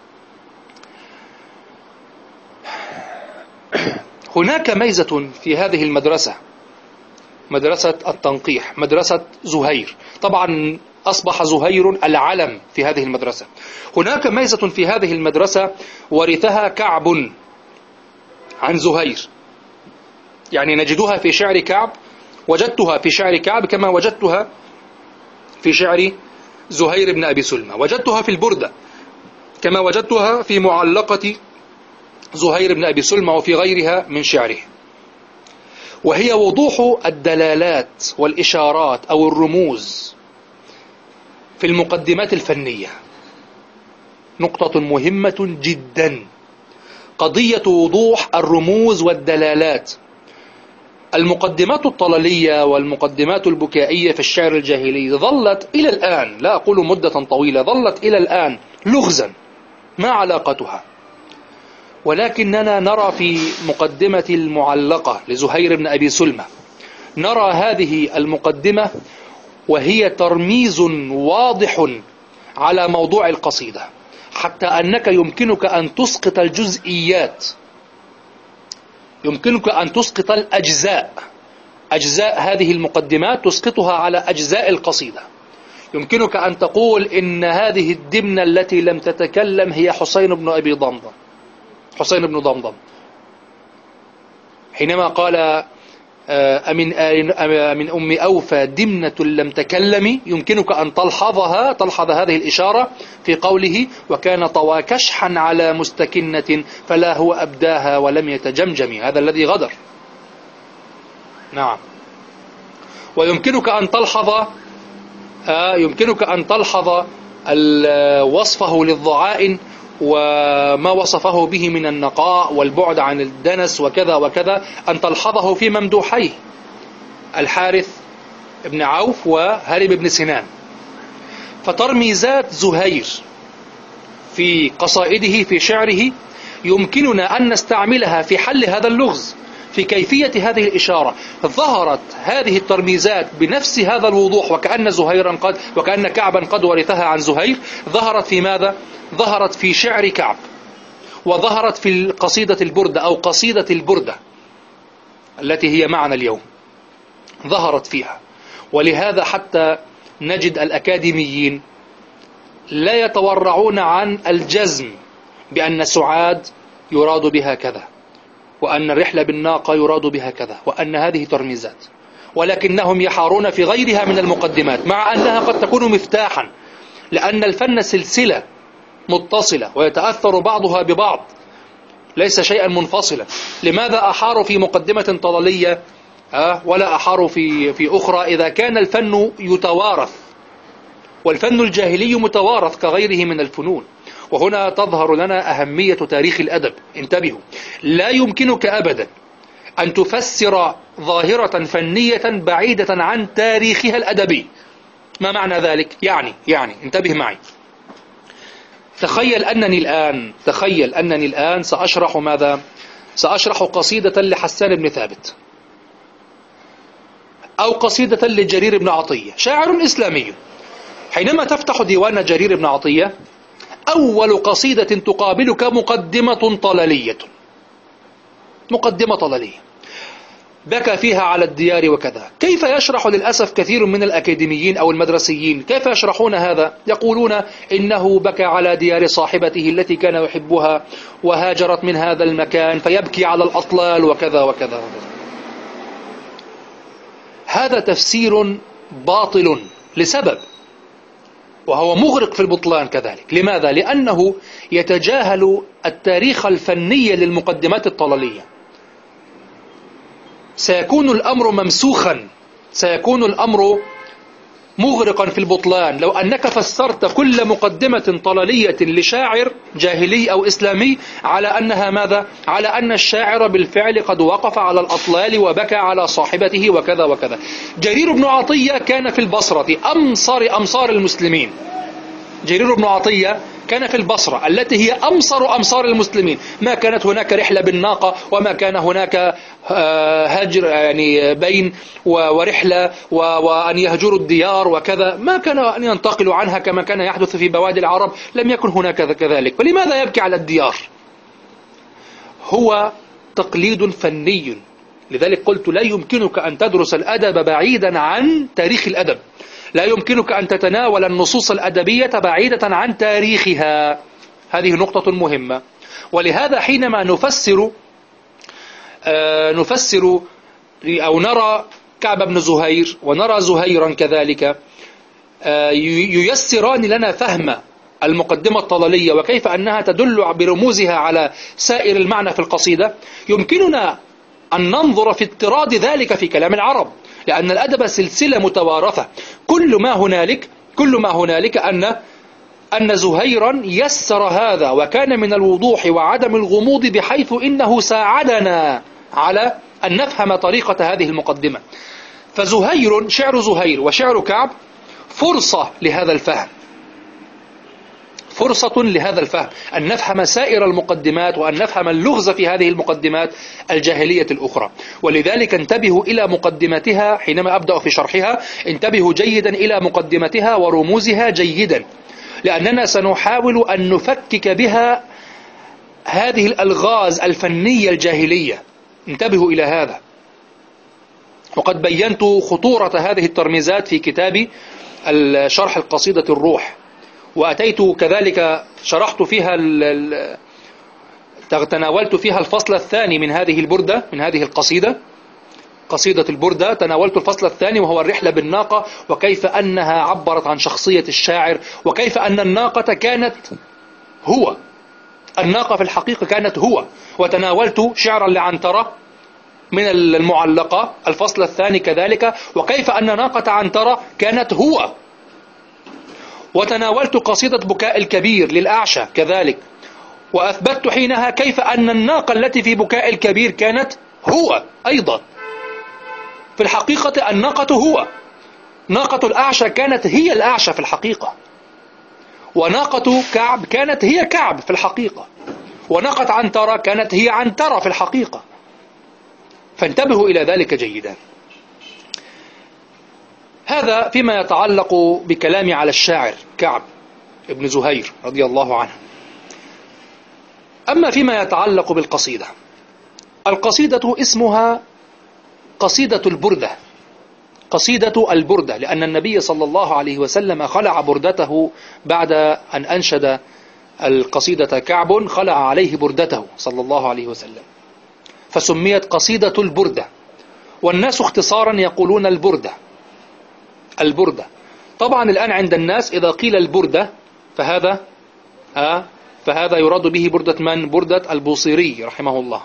[SPEAKER 1] هناك ميزة في هذه المدرسة، مدرسة التنقيح، مدرسة زهير. طبعا أصبح زهير العلم في هذه المدرسة. هناك ميزة في هذه المدرسة ورثها كعب عن زهير، يعني نجدها في شعر كعب، وجدتها في شعر كعب كما وجدتها في شعر زهير بن أبي سلمى، وجدتها في البردة كما وجدتها في معلقة زهير بن أبي سلمى وفي غيرها من شعره. وهي وضوح الدلالات والإشارات أو الرموز في المقدمات الفنية. نقطة مهمة جدا، قضية وضوح الرموز والدلالات. المقدمات الطلالية والمقدمات البكائية في الشعر الجاهلي ظلت إلى الآن، لا أقول مدة طويلة، ظلت إلى الآن لغزا، ما علاقتها؟ ولكننا نرى في مقدمة المعلقة لزهير بن أبي سلمى، نرى هذه المقدمة وهي ترميز واضح على موضوع القصيدة، حتى أنك يمكنك أن تسقط الجزئيات، يمكنك أن تسقط الأجزاء، أجزاء هذه المقدمات تسقطها على أجزاء القصيدة. يمكنك أن تقول إن هذه الدمنة التي لم تتكلم هي حسين بن أبي ضمضم، حسين بن ضمضم، حينما قال أمن أم أوفى دمنة لم تكلم، يمكنك أن تلحظ هذه الإشارة في قوله وكان طوى كشحا على مستكنة فلا هو أبداها ولم يتجمجم، هذا الذي غدر. نعم. ويمكنك أن تلحظ وصفه للضعائن وما وصفه به من النقاء والبعد عن الدنس وكذا وكذا، أن تلحظه في ممدوحيه الحارث بن عوف وهرب بن سنان. فترميزات زهير في قصائده في شعره يمكننا أن نستعملها في حل هذا اللغز، في كيفية هذه الإشارة. ظهرت هذه الترميزات بنفس هذا الوضوح، وكأن كعبا قد ورثها عن زهير. ظهرت في ماذا؟ ظهرت في شعر كعب، وظهرت في قصيدة البردة أو قصيدة البردة التي هي معنا اليوم، ظهرت فيها. ولهذا حتى نجد الأكاديميين لا يتورعون عن الجزم بأن سعاد يراد بها كذا، وأن الرحلة بالناقة يراد بها كذا، وأن هذه ترميزات، ولكنهم يحارون في غيرها من المقدمات، مع أنها قد تكون مفتاحا، لأن الفن سلسلة متصلة ويتأثر بعضها ببعض، ليس شيئا منفصلا. لماذا أحار في مقدمة طلالية ولا أحار في أخرى إذا كان الفن يتوارث؟ والفن الجاهلي متوارث كغيره من الفنون. وهنا تظهر لنا أهمية تاريخ الأدب. انتبهوا، لا يمكنك أبدا أن تفسر ظاهرة فنية بعيدة عن تاريخها الأدبي. ما معنى ذلك؟ يعني انتبه معي. تخيل أنني الآن سأشرح ماذا؟ سأشرح قصيدة لحسان بن ثابت، أو قصيدة لجرير بن عطية، شاعر إسلامي. حينما تفتح ديوان جرير بن عطية، أول قصيدة تقابلك مقدمة طلالية، مقدمة طلالية بكى فيها على الديار وكذا. كيف يشرح للأسف كثير من الأكاديميين أو المدرسيين، كيف يشرحون هذا؟ يقولون إنه بكى على ديار صاحبته التي كان يحبها وهاجرت من هذا المكان فيبكي على الأطلال وكذا وكذا. هذا تفسير باطل لسبب، وهو مغرق في البطلان كذلك. لماذا؟ لأنه يتجاهل التاريخ الفني للمقدمات الطلالية. سيكون الأمر ممسوخا، سيكون الأمر مغرقا في البطلان لو أنك فسرت كل مقدمة طلالية لشاعر جاهلي أو إسلامي على أنها ماذا؟ على أن الشاعر بالفعل قد وقف على الأطلال وبكى على صاحبته وكذا وكذا. جرير بن عطية كان في البصرة أمصار المسلمين. جرير بن عطية كان في البصرة التي هي أمصار المسلمين. ما كانت هناك رحلة بالناقة، وما كان هناك هجر يعني بين ورحلة وأن يهجروا الديار وكذا. ما كان أن ينتقلوا عنها كما كان يحدث في بوادي العرب، لم يكن هناك كذلك. فلماذا يبكي على الديار؟ هو تقليد فني. لذلك قلت لا يمكنك أن تدرس الأدب بعيدا عن تاريخ الأدب، لا يمكنك أن تتناول النصوص الأدبية بعيدة عن تاريخها. هذه نقطة مهمة. ولهذا حينما نفسر أو نرى كعب بن زهير ونرى زهيرا كذلك ييسران لنا فهم المقدمة الطلالية وكيف أنها تدل برموزها على سائر المعنى في القصيدة، يمكننا أن ننظر في اضطراد ذلك في كلام العرب، لأن الأدب سلسلة متوارثة. كل ما هنالك أن زهيرا يسر هذا وكان من الوضوح وعدم الغموض، بحيث إنه ساعدنا على أن نفهم طريقة هذه المقدمة. فزهير، شعر زهير وشعر كعب فرصة لهذا الفهم، فرصة لهذا الفهم، أن نفهم سائر المقدمات وأن نفهم اللغز في هذه المقدمات الجاهلية الأخرى. ولذلك انتبهوا إلى مقدمتها حينما أبدأ في شرحها، انتبهوا جيدا إلى مقدمتها ورموزها جيدا، لأننا سنحاول أن نفكك بها هذه الألغاز الفنية الجاهلية. انتبهوا إلى هذا. وقد بينت خطورة هذه الترميزات في كتابي شرح القصيدة الروح، وأتيت كذلك شرحت فيها تناولت فيها الفصل الثاني من هذه البردة، من هذه القصيدة، قصيدة البردة. تناولت الفصل الثاني وهو الرحلة بالناقة، وكيف أنها عبرت عن شخصية الشاعر، وكيف أن الناقة كانت هو، الناقة في الحقيقة كانت هو. وتناولت شعرا لعنترة من المعلقة الفصل الثاني كذلك، وكيف أن ناقة عنترة كانت هو. وتناولت قصيدة بكاء الكبير للأعشى كذلك، وأثبتت حينها كيف أن الناقة التي في بكاء الكبير كانت هو أيضا. في الحقيقة الناقة هو، ناقة الأعشى كانت هي الأعشى في الحقيقة، وناقة كعب كانت هي كعب في الحقيقة، وناقة عنترة كانت هي عنترة في الحقيقة. فانتبهوا إلى ذلك جيدا. هذا فيما يتعلق بكلامي على الشاعر كعب ابن زهير رضي الله عنه. أما فيما يتعلق بالقصيدة، القصيدة اسمها قصيدة البردة، قصيدة البردة، لأن النبي صلى الله عليه وسلم خلع بردته بعد أن أنشد القصيدة كعب، خلع عليه بردته صلى الله عليه وسلم، فسميت قصيدة البردة. والناس اختصارا يقولون البردة، البردة. طبعا الآن عند الناس إذا قيل البردة فهذا يراد به بردة من؟ بردة البوصيري رحمه الله،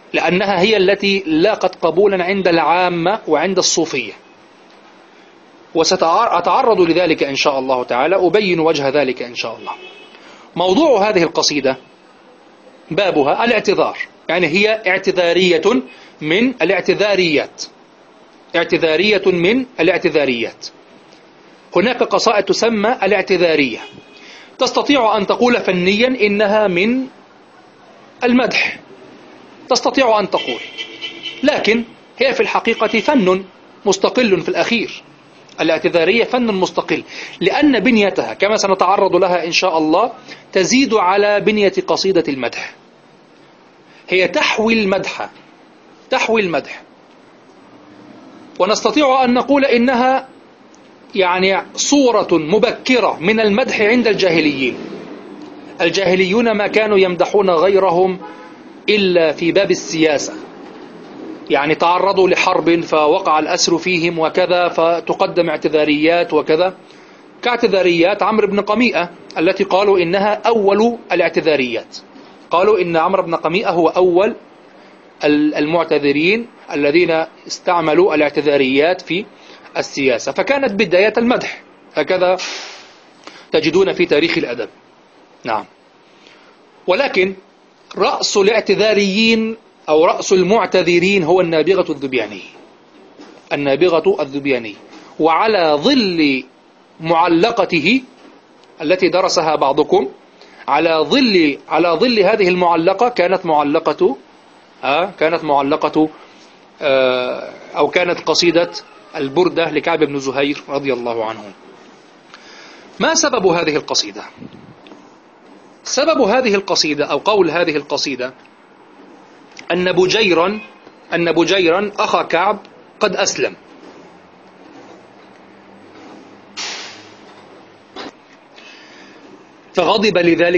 [SPEAKER 1] لأنها هي التي لاقت قبولا عند العامة وعند الصوفية. وسأتعرض لذلك إن شاء الله تعالى، أبين وجه ذلك إن شاء الله. موضوع هذه القصيدة بابها الاعتذار، يعني هي اعتذارية من الاعتذاريات، اعتذارية من الاعتذاريات. هناك قصائد تسمى الاعتذارية، تستطيع أن تقول فنيا إنها من المدح، تستطيع أن تقول، لكن هي في الحقيقة فن مستقل في الأخير. الاعتذارية فن مستقل، لأن بنيتها كما سنتعرض لها إن شاء الله تزيد على بنية قصيدة المدح. هي تحوي المدح، تحوي المدح، ونستطيع أن نقول إنها يعني صورة مبكرة من المدح عند الجاهليين. الجاهليون ما كانوا يمدحون غيرهم إلا في باب السياسة، يعني تعرضوا لحرب فوقع الأسر فيهم وكذا، فتقدم اعتذاريات وكذا، كاعتذاريات عمرو بن قميئة التي قالوا إنها أول الاعتذاريات. قالوا إن عمرو بن قميئة هو أول المعتذرين الذين استعملوا الاعتذاريات في السياسة، فكانت بداية المدح، هكذا تجدون في تاريخ الأدب. نعم. ولكن رأس الاعتذاريين أو رأس المعتذرين هو النابغة الذبياني، النابغة الذبياني. وعلى ظل معلقته التي درسها بعضكم، على ظل هذه المعلقة كانت قصيدة البردة لكعب بن زهير رضي الله عنه. ما سبب هذه القصيدة؟ سبب هذه القصيدة أو قول هذه القصيدة أن بجيرا أخا كعب قد أسلم، فغضب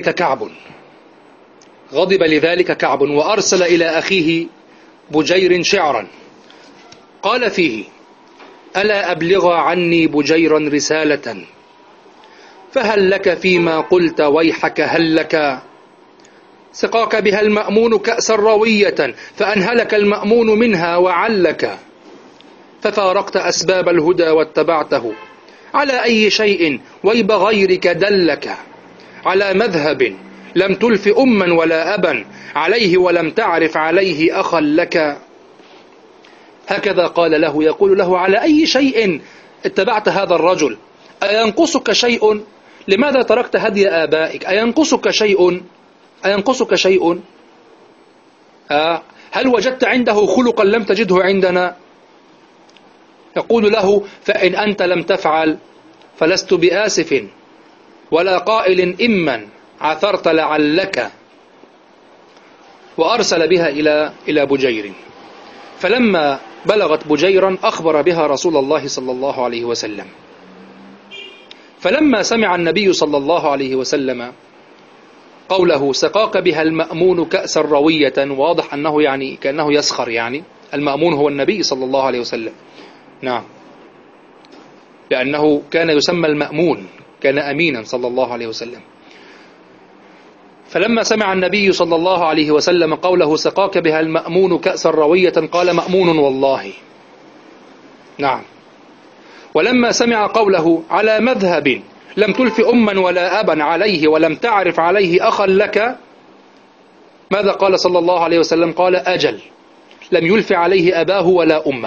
[SPEAKER 1] لذلك كعب وأرسل إلى أخيه بجير شعرا قال فيه: ألا أبلغ عني بجيرا رسالة، فهل لك فيما قلت ويحك هل لك، سقاك بها المأمون كأسا روية، فأنهلك المأمون منها وعلك، ففارقت أسباب الهدى واتبعته، على أي شيء ويب غيرك دلك، على مذهب لم تلف أما ولا أبا، عليه ولم تعرف عليه أخا لك. هكذا قال له، يقول له: على أي شيء اتبعت هذا الرجل؟ أينقصك شيء؟ لماذا تركت هدي آبائك؟ أينقصك شيء؟ هل وجدت عنده خلقا لم تجده عندنا؟ يقول له: فإن أنت لم تفعل فلست بآسف، ولا قائل إمن عثرت لعلك. وأرسل بها إلى بجير، فلما بلغت بجيرا أخبر بها رسول الله صلى الله عليه وسلم. فلما سمع النبي صلى الله عليه وسلم قوله: سقاك بها المأمون كأسا روية، واضح أنه يعني كأنه يسخر، يعني المأمون هو النبي صلى الله عليه وسلم. نعم، لأنه كان يسمى المأمون، كان أمينا صلى الله عليه وسلم. فلما سمع النبي صلى الله عليه وسلم قوله: سقاك بها المأمون كأسا روية، قال: مأمون والله. نعم. ولما سمع قوله: على مذهب لم تلف أما ولا أبا، عليه ولم تعرف عليه أخا لك، ماذا قال صلى الله عليه وسلم؟ قال: أجل، لم يلف عليه أباه ولا أمه.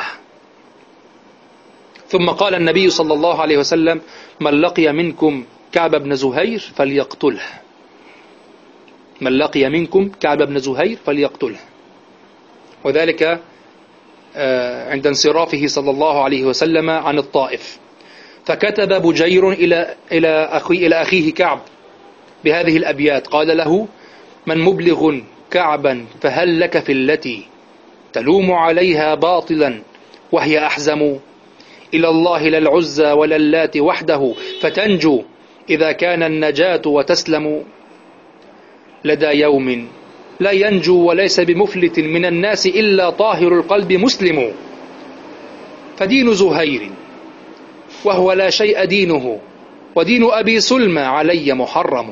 [SPEAKER 1] ثم قال النبي صلى الله عليه وسلم: من لقي منكم كعب بن زهير فليقتله، من لقي منكم كعب بن زهير فليقتله. وذلك عند انصرافه صلى الله عليه وسلم عن الطائف، فكتب بجير إلى أخيه كعب بهذه الأبيات، قال له: من مبلغ كعبا فهل لك في التي تلوم عليها باطلا وهي أحزم، إلى الله لا العزى ولا اللات وحده، فتنجو إذا كان النجاة وتسلم، لدى يوم لا ينجو وليس بمفلت من الناس إلا طاهر القلب مسلم، فدين زهير وهو لا شيء دينه، ودين أبي سلمى علي محرم.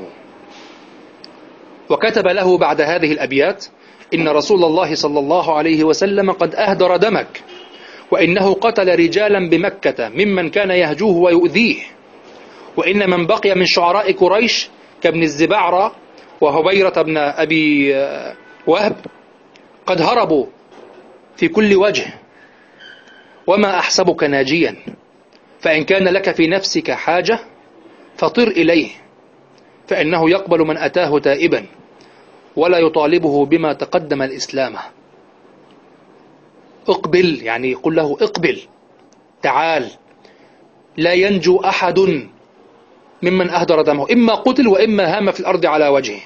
[SPEAKER 1] وكتب له بعد هذه الأبيات: إن رسول الله صلى الله عليه وسلم قد أهدر دمك، وإنه قتل رجالا بمكة ممن كان يهجوه ويؤذيه، وإن من بقي من شعراء قريش كابن الزبعرة وهبيرة بن أبي وهب قد هربوا في كل وجه، وما أحسبك ناجيا، فإن كان لك في نفسك حاجة فطر إليه، فإنه يقبل من أتاه تائبا ولا يطالبه بما تقدم الإسلام. اقبل، يعني يقول له اقبل، تعال، لا ينجو أحد ممن أهدر دمه، إما قتل وإما هام في الأرض على وجهه.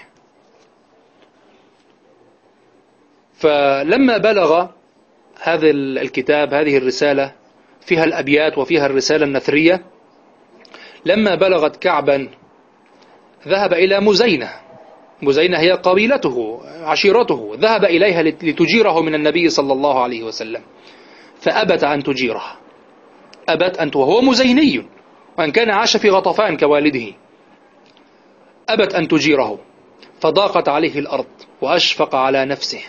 [SPEAKER 1] فلما بلغ هذا الكتاب، هذه الرسالة فيها الأبيات وفيها الرسالة النثرية، لما بلغت كعبا ذهب إلى مزينة. مزينة هي قبيلته، عشيرته، ذهب إليها لتجيره من النبي صلى الله عليه وسلم، فأبت أن تجيره، أبت أن، وهو مزيني وأن كان عاش في غطفان كوالده، أبت أن تجيره، فضاقت عليه الأرض وأشفق على نفسه،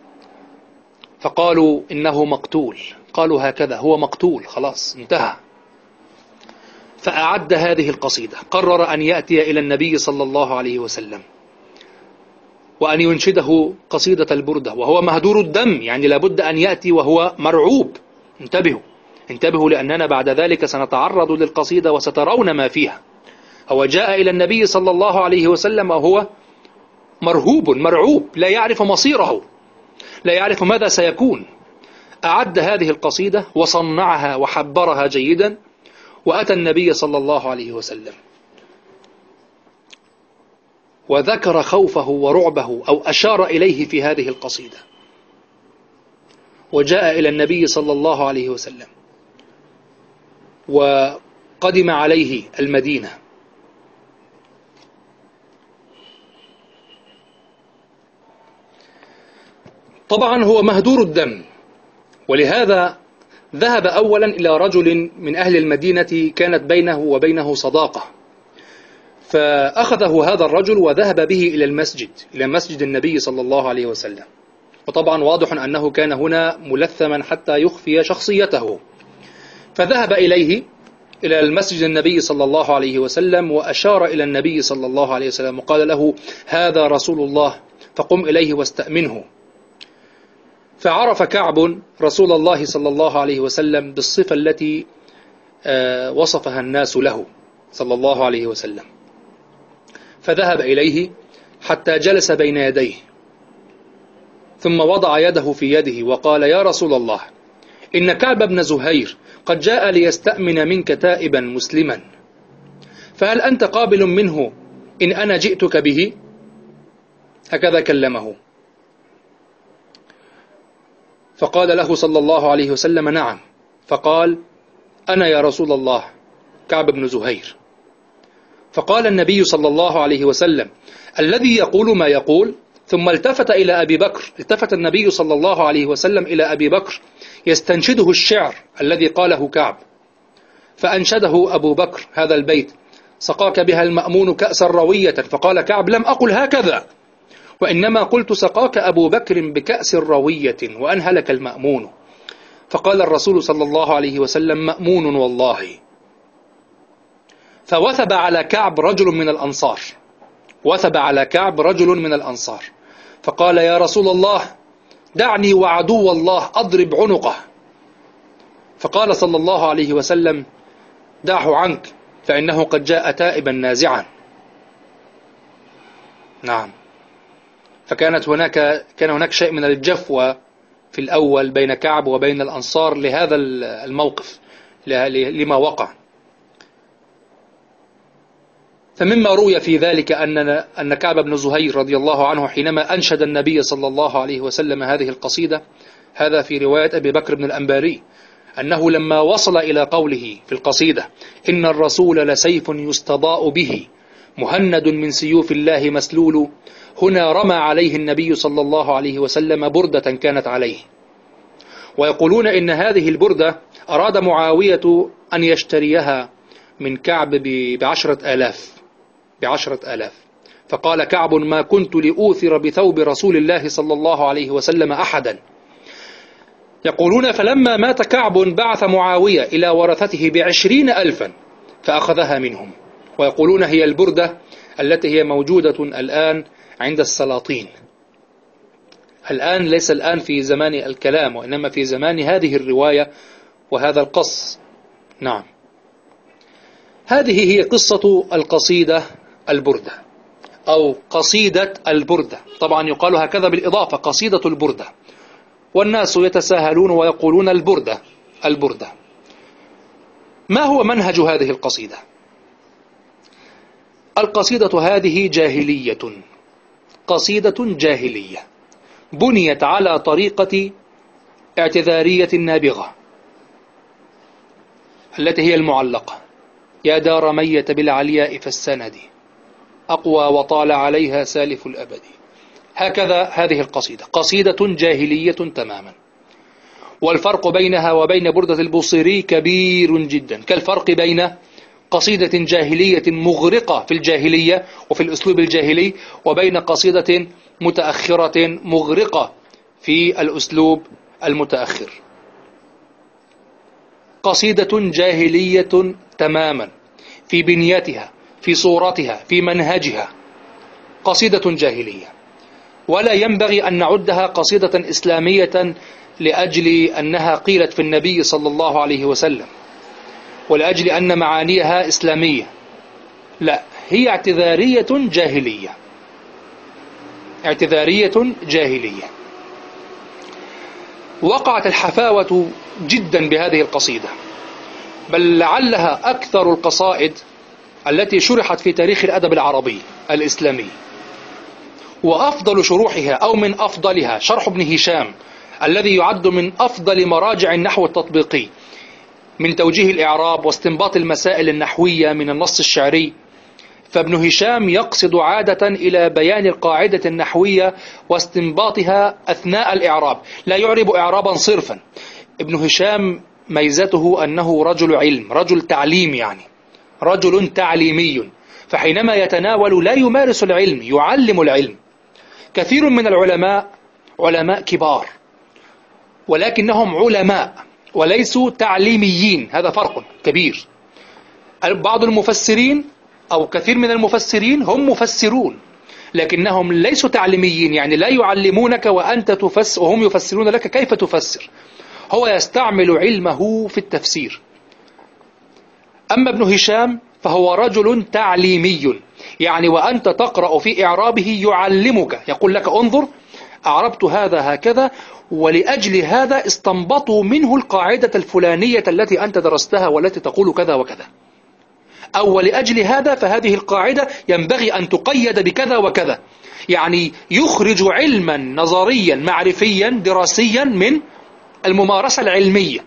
[SPEAKER 1] فقالوا إنه مقتول، قالوا هكذا هو مقتول خلاص انتهى. فأعد هذه القصيدة، قرر أن يأتي إلى النبي صلى الله عليه وسلم وأن ينشده قصيدة البردة، وهو مهدور الدم، يعني لابد أن يأتي وهو مرعوب. انتبهوا لأننا بعد ذلك سنتعرض للقصيدة وسترون ما فيها. هو جاء إلى النبي صلى الله عليه وسلم وهو مرهوب مرعوب، لا يعرف مصيره، لا يعرف ماذا سيكون. أعد هذه القصيدة وصنعها وحبرها جيدا، وأتى النبي صلى الله عليه وسلم وذكر خوفه ورعبه أو أشار إليه في هذه القصيدة، وجاء إلى النبي صلى الله عليه وسلم وقدم عليه المدينة. طبعا هو مهدور الدم، ولهذا ذهب أولا إلى رجل من أهل المدينة كانت بينه وبينه صداقة، فأخذه هذا الرجل وذهب به إلى مسجد النبي صلى الله عليه وسلم. وطبعا واضح أنه كان هنا ملثما حتى يخفي شخصيته، فذهب إليه إلى المسجد النبي صلى الله عليه وسلم وأشار إلى النبي صلى الله عليه وسلم وقال له هذا رسول الله فقم إليه واستأمنه. فعرف كعب رسول الله صلى الله عليه وسلم بالصفة التي وصفها الناس له صلى الله عليه وسلم، فذهب إليه حتى جلس بين يديه، ثم وضع يده في يده وقال يا رسول الله إن كعب بن زهير قد جاء ليستأمن منك تائبا مسلما، فهل أنت قابل منه إن أنا جئتك به؟ هكذا كلمه. فقال له صلى الله عليه وسلم نعم. فقال أنا يا رسول الله كعب بن زهير. فقال النبي صلى الله عليه وسلم الذي يقول ما يقول. ثم التفت إلى أبي بكر، التفت النبي صلى الله عليه وسلم إلى أبي بكر يستنشده الشعر الذي قاله كعب، فأنشده أبو بكر هذا البيت سقاك بها المأمون كأسا روية. فقال كعب لم أقل هكذا، وإنما قلت سقاك أبو بكر بكأس روية وأنهلك المأمون. فقال الرسول صلى الله عليه وسلم مأمون والله. فوثب على كعب رجل من الأنصار، وثب على كعب رجل من الأنصار فقال يا رسول الله دعني وعدو الله أضرب عنقه. فقال صلى الله عليه وسلم دعه عنك فإنه قد جاء تائبا نازعا. نعم. كان هناك شيء من الجفوة في الأول بين كعب وبين الأنصار لهذا الموقف لما وقع. فمما روي في ذلك أن كعب بن زهير رضي الله عنه حينما أنشد النبي صلى الله عليه وسلم هذه القصيدة، هذا في رواية أبي بكر بن الأنباري، أنه لما وصل إلى قوله في القصيدة إن الرسول لسيف يستضاء به مهند من سيوف الله مسلول، هنا رمى عليه النبي صلى الله عليه وسلم بردة كانت عليه. ويقولون إن هذه البردة أراد معاوية أن يشتريها من كعب ب10,000. فقال كعب ما كنت لأوثر بثوب رسول الله صلى الله عليه وسلم أحدا. يقولون: فلما مات كعب بعث معاوية إلى ورثته ب20,000 فأخذها منهم. ويقولون هي البردة التي هي موجودة الآن عند السلاطين الآن، ليس الآن في زمان الكلام، وإنما في زمان هذه الرواية وهذا القص. نعم، هذه هي قصة القصيدة البردة أو قصيدة البردة. طبعا يقال هكذا بالإضافة، قصيدة البردة، والناس يتساهلون ويقولون البردة البردة. ما هو منهج هذه القصيدة؟ القصيدة هذه جاهلية، قصيدة جاهلية بنيت على طريقة اعتذارية نابغة التي هي المعلقة: يا دار ميت بالعلياء فالسند أقوى وطال عليها سالف الأبد. هكذا هذه القصيدة، قصيدة جاهلية تماما. والفرق بينها وبين بردة البوصيري كبير جدا، كالفرق بين قصيدة جاهلية مغرقة في الجاهلية وفي الأسلوب الجاهلي، وبين قصيدة متأخرة مغرقة في الأسلوب المتأخر. قصيدة جاهلية تماما في بنيتها، في صورتها، في منهجها، قصيدة جاهلية. ولا ينبغي أن نعدها قصيدة إسلامية لأجل أنها قيلت في النبي صلى الله عليه وسلم ولأجل أن معانيها إسلامية. لا، هي اعتذارية جاهلية، اعتذارية جاهلية. وقعت الحفاوة جدا بهذه القصيدة، بل لعلها أكثر القصائد التي شرحت في تاريخ الأدب العربي الإسلامي. وأفضل شروحها أو من أفضلها شرح ابن هشام، الذي يعد من أفضل مراجع النحو التطبيقي من توجيه الإعراب واستنباط المسائل النحوية من النص الشعري. فابن هشام يقصد عادة إلى بيان القاعدة النحوية واستنباطها أثناء الإعراب، لا يعرب إعرابا صرفا. ابن هشام ميزته أنه رجل علم، رجل تعليم، يعني رجل تعليمي، فحينما يتناول لا يمارس العلم، يعلم العلم. كثير من العلماء علماء كبار، ولكنهم علماء وليسوا تعليميين، هذا فرق كبير. بعض المفسرين أو كثير من المفسرين هم مفسرون، لكنهم ليسوا تعليميين، يعني لا يعلمونك وأنت تفسر وهم يفسرون لك كيف تفسر. هو يستعمل علمه في التفسير. أما ابن هشام فهو رجل تعليمي، يعني وأنت تقرأ في إعرابه يعلمك، يقول لك انظر أعربت هذا هكذا، ولأجل هذا استنبطوا منه القاعدة الفلانية التي أنت درستها والتي تقول كذا وكذا، أو ولأجل هذا فهذه القاعدة ينبغي أن تقيد بكذا وكذا. يعني يخرج علما نظريا معرفيا دراسيا من الممارسة العلمية.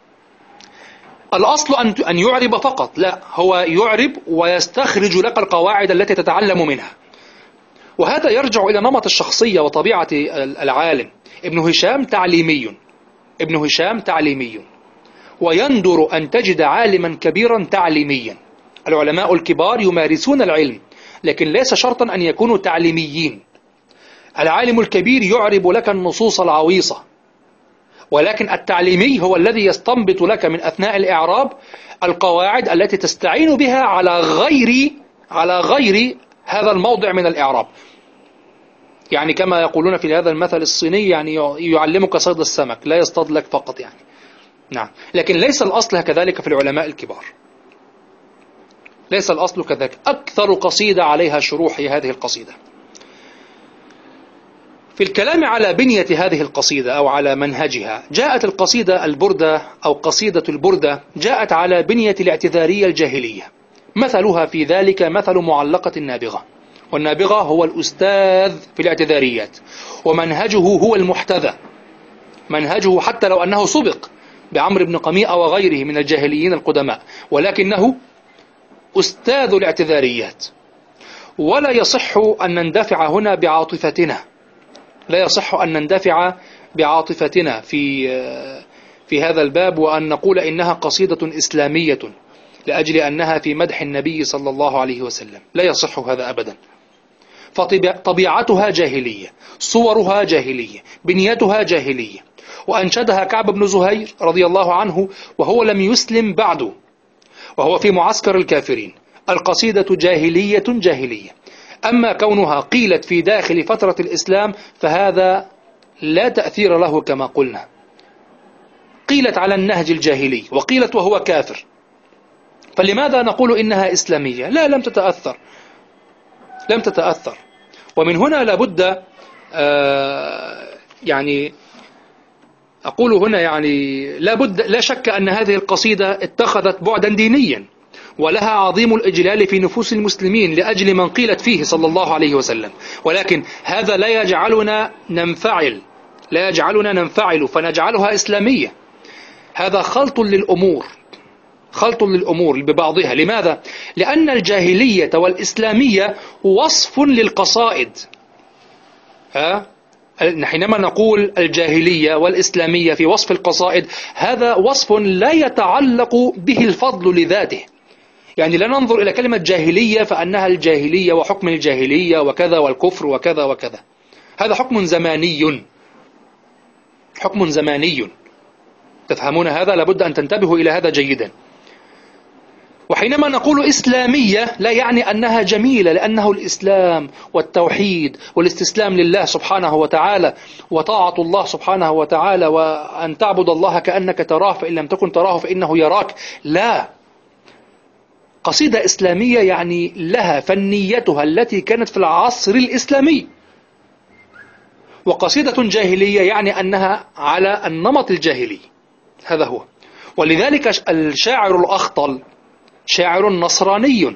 [SPEAKER 1] الأصل أن يعرب فقط، لا، هو يعرب ويستخرج لك القواعد التي تتعلم منها. وهذا يرجع إلى نمط الشخصية وطبيعة العالم. ابن هشام تعليمي، ابن هشام تعليمي، ويندر أن تجد عالما كبيرا تعليميا. العلماء الكبار يمارسون العلم، لكن ليس شرطا أن يكونوا تعليميين. العالم الكبير يعرب لك النصوص العويصة، ولكن التعليمي هو الذي يستنبط لك من أثناء الإعراب القواعد التي تستعين بها على غير هذا الموضع من الإعراب. يعني كما يقولون في هذا المثل الصيني، يعني يعلمك صيد السمك، لا يصطاد لك فقط يعني. نعم، لكن ليس الأصل كذلك في العلماء الكبار، ليس الأصل كذلك. أكثر قصيدة عليها شروح هي هذه القصيدة. في الكلام على بنية هذه القصيدة أو على منهجها، جاءت القصيدة البردة أو قصيدة البردة جاءت على بنية الاعتذارية الجاهلية. مثلها في ذلك مثل معلقة النابغة، والنابغة هو الأستاذ في الاعتذاريات، ومنهجه هو المحتذى، منهجه حتى لو أنه سبق بعمرو بن قميئة وغيره من الجاهليين القدماء، ولكنه أستاذ الاعتذاريات. ولا يصح أن نندفع هنا بعاطفتنا، لا يصح أن نندفع بعاطفتنا في هذا الباب وأن نقول إنها قصيدة إسلامية لأجل أنها في مدح النبي صلى الله عليه وسلم. لا يصح هذا أبدا. فطبيعتها جاهلية، صورها جاهلية، بنيتها جاهلية، وأنشدها كعب بن زهير رضي الله عنه وهو لم يسلم بعد، وهو في معسكر الكافرين. القصيدة جاهلية جاهلية. أما كونها قيلت في داخل فترة الإسلام فهذا لا تأثير له كما قلنا، قيلت على النهج الجاهلي وقيلت وهو كافر، فلماذا نقول إنها إسلامية؟ لا، لم تتأثر، لم تتأثر. ومن هنا لابد يعني أقول هنا يعني لابد، لا شك أن هذه القصيدة اتخذت بعدا دينيا ولها عظيم الإجلال في نفوس المسلمين لأجل من قيلت فيه صلى الله عليه وسلم، ولكن هذا لا يجعلنا ننفعل فنجعلها إسلامية. هذا خلط للأمور، خلط للأمور ببعضها. لماذا؟ لأن الجاهلية والإسلامية وصف للقصائد. حينما نقول الجاهلية والإسلامية في وصف القصائد، هذا وصف لا يتعلق به الفضل لذاته. يعني لا ننظر إلى كلمة جاهلية فأنها الجاهلية وحكم الجاهلية وكذا والكفر وكذا وكذا. هذا حكم زماني، حكم زماني. تفهمون هذا؟ لابد أن تنتبهوا إلى هذا جيدا. وحينما نقول إسلامية لا يعني أنها جميلة، لأنه الإسلام والتوحيد والاستسلام لله سبحانه وتعالى وطاعة الله سبحانه وتعالى وأن تعبد الله كأنك تراه فإن لم تكن تراه فإنه يراك. لا، قصيدة إسلامية يعني لها فنيتها التي كانت في العصر الإسلامي، وقصيدة جاهلية يعني أنها على النمط الجاهلي. هذا هو. ولذلك الشاعر الأخطل شاعر نصراني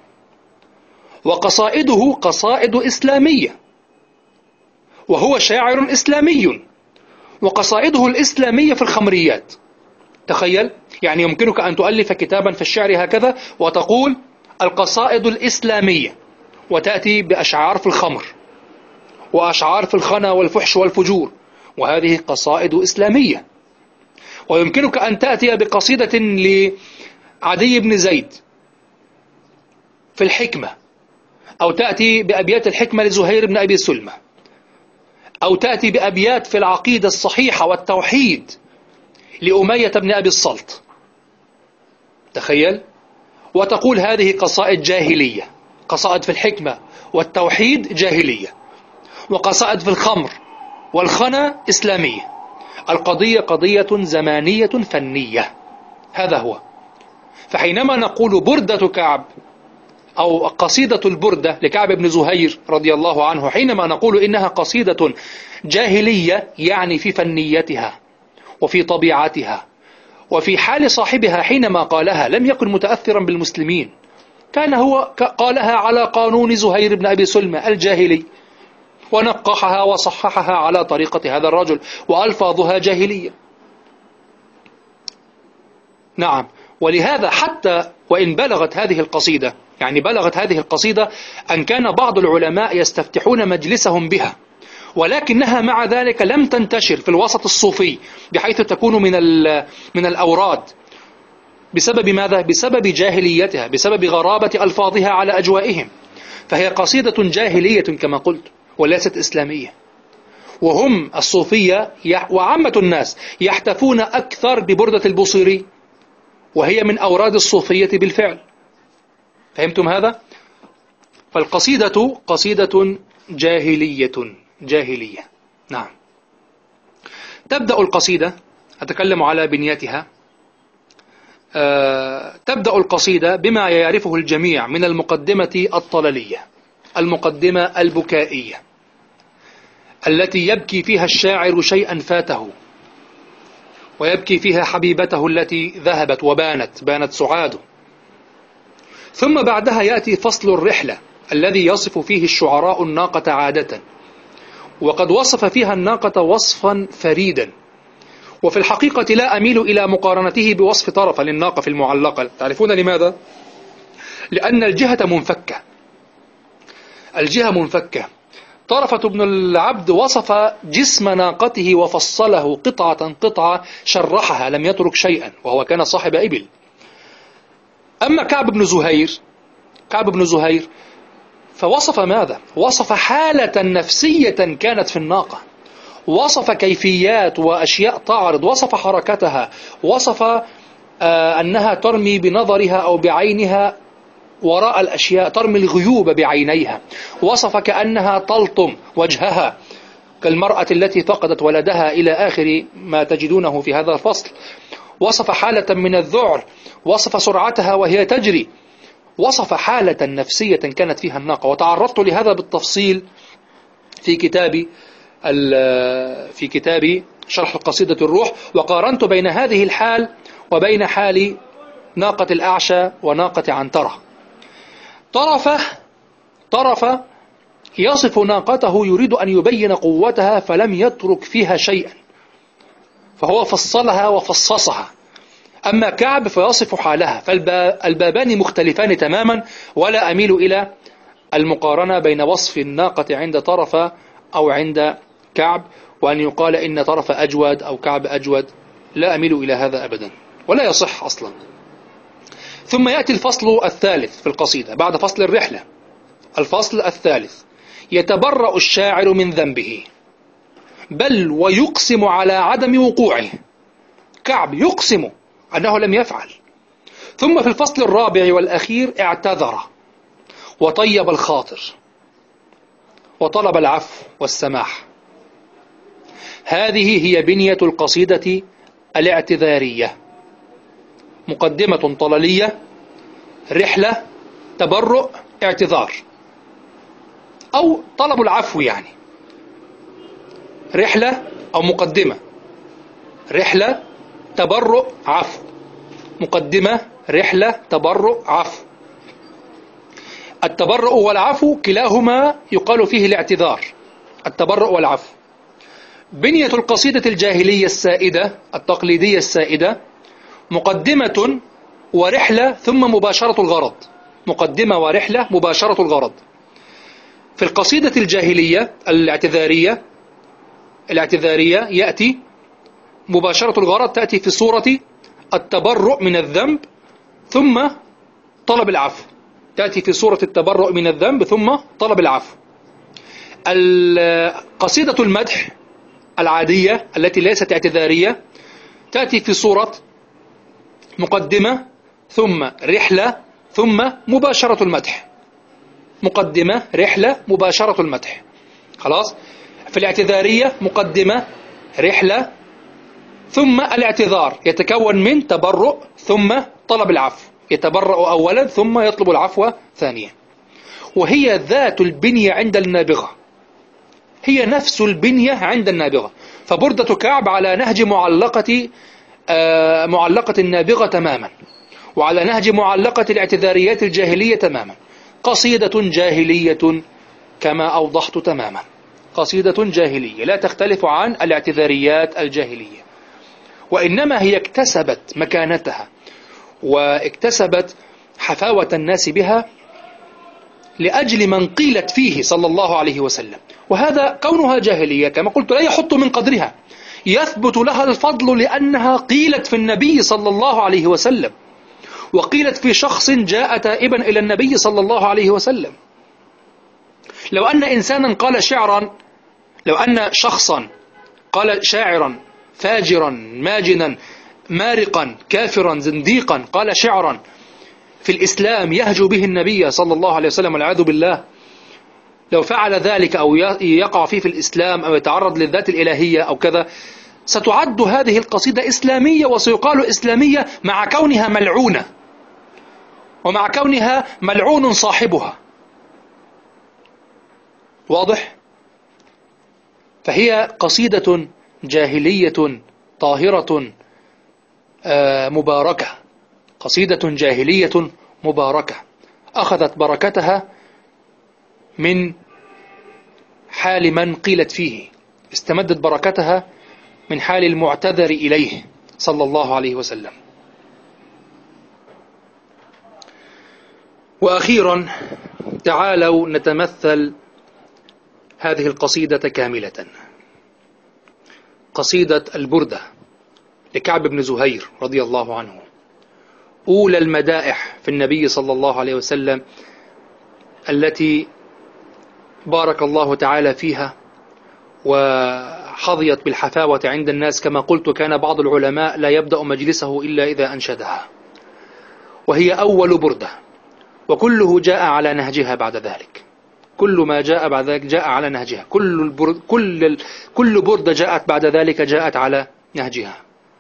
[SPEAKER 1] وقصائده قصائد إسلامية، وهو شاعر إسلامي وقصائده الإسلامية في الخمريات. تخيل، يعني يمكنك أن تؤلف كتابا في الشعر هكذا وتقول القصائد الإسلامية، وتأتي بأشعار في الخمر وأشعار في الخنا والفحش والفجور، وهذه قصائد إسلامية. ويمكنك أن تأتي بقصيدة لعدي بن زيد في الحكمة، أو تأتي بأبيات الحكمة لزهير بن أبي سلمة، أو تأتي بأبيات في العقيدة الصحيحة والتوحيد لأمية بن أبي الصلت. تخيل، وتقول هذه قصائد جاهلية. قصائد في الحكمة والتوحيد جاهلية، وقصائد في الخمر والخنا إسلامية. القضية قضية زمانية فنية. هذا هو. فحينما نقول بردة كعب أو قصيدة البردة لكعب بن زهير رضي الله عنه، حينما نقول إنها قصيدة جاهلية يعني في فنيتها وفي طبيعتها وفي حال صاحبها. حينما قالها لم يكن متأثرا بالمسلمين، كان هو قالها على قانون زهير بن أبي سلمة الجاهلي، ونقحها وصححها على طريقة هذا الرجل، وألفاظها جاهلية. نعم. ولهذا حتى وإن بلغت هذه القصيدة، يعني بلغت هذه القصيدة أن كان بعض العلماء يستفتحون مجلسهم بها، ولكنها مع ذلك لم تنتشر في الوسط الصوفي بحيث تكون من الأوراد. بسبب ماذا؟ بسبب جاهليتها، بسبب غرابة ألفاظها على أجوائهم. فهي قصيدة جاهلية كما قلت وليست إسلامية. وهم الصوفية وعامة الناس يحتفون أكثر ببردة البوصيري، وهي من أوراد الصوفية بالفعل. فهمتم هذا؟ فالقصيدة قصيدة جاهلية. نعم. تبدأ القصيدة، أتكلم على بنيتها. تبدأ القصيدة بما يعرفه الجميع من المقدمة الطللية، المقدمة البكائية التي يبكي فيها الشاعر شيئا فاته، ويبكي فيها حبيبته التي ذهبت وبانت سعاده. ثم بعدها يأتي فصل الرحلة الذي يصف فيه الشعراء الناقة عادة، وقد وصف فيها الناقة وصفا فريدا، وفي الحقيقة لا أميل إلى مقارنته بوصف طرفة للناقة في المعلقة. تعرفون لماذا؟ لأن الجهة منفكة. طرفة بن العبد وصف جسم ناقته وفصله قطعة شرحها، لم يترك شيئا، وهو كان صاحب إبل. أما كعب بن زهير فوصف ماذا؟ وصف حالة نفسية كانت في الناقة، وصف كيفيات وأشياء تعرض، وصف حركتها، وصف أنها ترمي بنظرها أو بعينها وراء الأشياء، ترمي الغيوب بعينيها، وصف كأنها تلطم وجهها كالمرأة التي فقدت ولدها إلى آخر ما تجدونه في هذا الفصل. وصف حالة من الذعر، وصف سرعتها وهي تجري، وصف حالة نفسية كانت فيها الناقة. وتعرضت لهذا بالتفصيل في كتاب شرح القصيدة الروح، وقارنت بين هذه الحال وبين حال ناقة الأعشى وناقة عنترة. طرف يصف ناقته يريد أن يبين قوتها فلم يترك فيها شيئا، فهو فصلها وفصصها. أما كعب فيصف حالها، فالبابان مختلفان تماما، ولا أميل إلى المقارنة بين وصف الناقة عند طرف أو عند كعب، وأن يقال إن طرف أجود أو كعب أجود، لا أميل إلى هذا أبدا، ولا يصح أصلا. ثم يأتي الفصل الثالث في القصيدة بعد فصل الرحلة. الفصل الثالث: يتبرأ الشاعر من ذنبه، بل ويقسم على عدم وقوعه. كعب يقسم أنه لم يفعل. ثم في الفصل الرابع والأخير اعتذر وطيب الخاطر وطلب العفو والسماح. هذه هي بنية القصيدة الاعتذارية: مقدمة طلالية، رحلة، تبرؤ، اعتذار، أو طلب العفو. يعني رحلة أو مقدمة، رحلة، تبرؤ، عفو، مقدمة، رحلة، تبرؤ، عفو. التبرؤ والعفو كلاهما يقال فيه الاعتذار، التبرؤ والعفو. بنية القصيدة الجاهلية السائدة التقليدية السائدة: مقدمة ورحلة ثم مباشرة الغرض. مقدمة ورحلة مباشرة الغرض. في القصيدة الجاهلية الاعتذارية يأتي مباشرة الغرض، تأتي في صورة التبرؤ من الذنب ثم طلب العفو، تأتي في صورة التبرؤ من الذنب ثم طلب العفو. قصيدة المدح العادية التي ليست اعتذارية تأتي في صورة مقدمة ثم رحلة ثم مباشرة المدح، مقدمة، رحلة، مباشرة المدح. خلاص. في الاعتذارية مقدمة، رحلة، ثم الاعتذار يتكون من تبرؤ ثم طلب العفو، يتبرأ أولا ثم يطلب العفو ثانيا. وهي ذات البنية عند النابغة، هي نفس البنية عند النابغة. فبردة كعب على نهج معلقة النابغة تماما، وعلى نهج معلقة الاعتذاريات الجاهلية تماما. قصيدة جاهلية كما أوضحت تماما، قصيدة جاهلية لا تختلف عن الاعتذاريات الجاهلية، وإنما هي اكتسبت مكانتها واكتسبت حفاوة الناس بها لأجل من قيلت فيه صلى الله عليه وسلم. وهذا كونها جاهلية كما قلت لا يحط من قدرها، يثبت لها الفضل لأنها قيلت في النبي صلى الله عليه وسلم، وقيلت في شخص جاء تائبا إلى النبي صلى الله عليه وسلم. لو أن إنسانا قال شعرا، لو أن شخصا قال شاعرا فاجرا ماجنا مارقا كافرا زنديقا قال شعرا في الإسلام يهجو به النبي صلى الله عليه وسلم والعياذ بالله، لو فعل ذلك أو يقع فيه في الإسلام أو يتعرض للذات الإلهية أو كذا، ستعد هذه القصيدة إسلامية وسيقال إسلامية مع كونها ملعونة ومع كونها ملعون صاحبها. واضح؟ فهي قصيدة جاهلية طاهرة مباركة، قصيدة جاهلية مباركة أخذت بركتها من حال من قيلت فيه، استمدت بركتها من حال المعتذر إليه صلى الله عليه وسلم. وأخيرا تعالوا نتمثل هذه القصيدة كاملة. قصيدة البردة لكعب بن زهير رضي الله عنه، أولى المدائح في النبي صلى الله عليه وسلم التي بارك الله تعالى فيها حظيت بالحفاوة عند الناس كما قلت، كان بعض العلماء لا يبدأ مجلسه إلا إذا أنشدها، وهي أول بردة، وكله جاء على نهجها بعد ذلك. كل ما جاء بعد ذلك جاء على نهجها، كل بردة جاءت بعد ذلك جاءت على نهجها.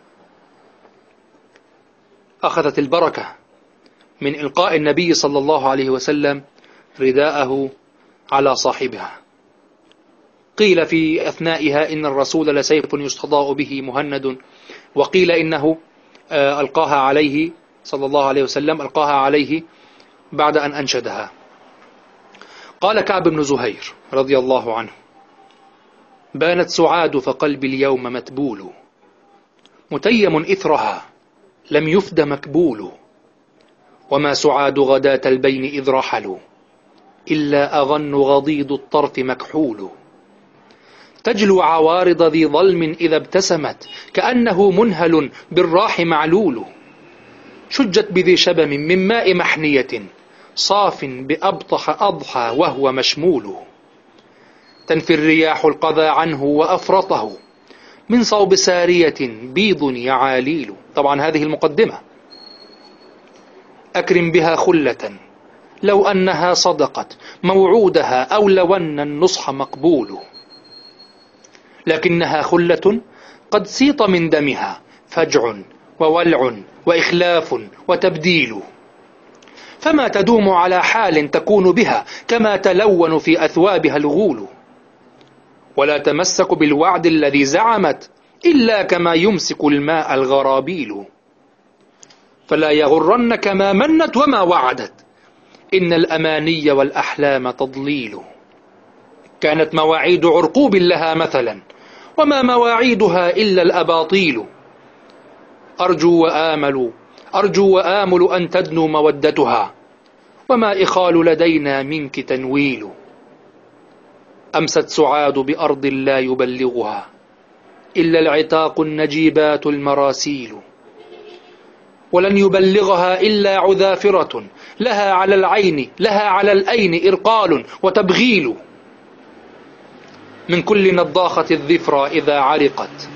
[SPEAKER 1] أخذت البركة من إلقاء النبي صلى الله عليه وسلم رداءه على صاحبها. قيل في أثنائها إن الرسول لسيف يستضاء به مهند، وقيل إنه ألقاها عليه صلى الله عليه وسلم، ألقاها عليه بعد أن أنشدها. قال كعب بن زهير رضي الله عنه: بانت سعاد فقلبي اليوم متبول، متيم إثرها لم يفد مكبول، وما سعاد غداة البين إذ رحلوا، إلا أغن غضيض الطرف مكحول، تجلو عوارض ذي ظلم إذا ابتسمت، كأنه منهل بالراح معلول، شجت بذي شبم من ماء محنية، صاف بأبطح أضحى وهو مشمول، تنفي الرياح القذى عنه وأفرطه، من صوب سارية بيض يعاليل. طبعا هذه المقدمة. أكرم بها خلة لو أنها صدقت موعودها، أو لو أن النصح مقبول، لكنها خلة قد سيط من دمها فجع وولع وإخلاف وتبديل، فما تدوم على حال تكون بها، كما تلون في أثوابها الغول، ولا تمسك بالوعد الذي زعمت، إلا كما يمسك الماء الغرابيل، فلا يغرنك ما منت وما وعدت، إن الأماني والأحلام تضليل، كانت مواعيد عرقوب لها مثلا، وما مواعيدها إلا الأباطيل، أرجو وآمل أن تدنو مودتها، وما إخال لدينا منك تنويل، أمست سعاد بأرض لا يبلغها، إلا العتاق النجيبات المراسيل، ولن يبلغها إلا عذافرة، لها على الأين إرقال وتبغيل، من كل نضاخة الذفرى إذا عرقت،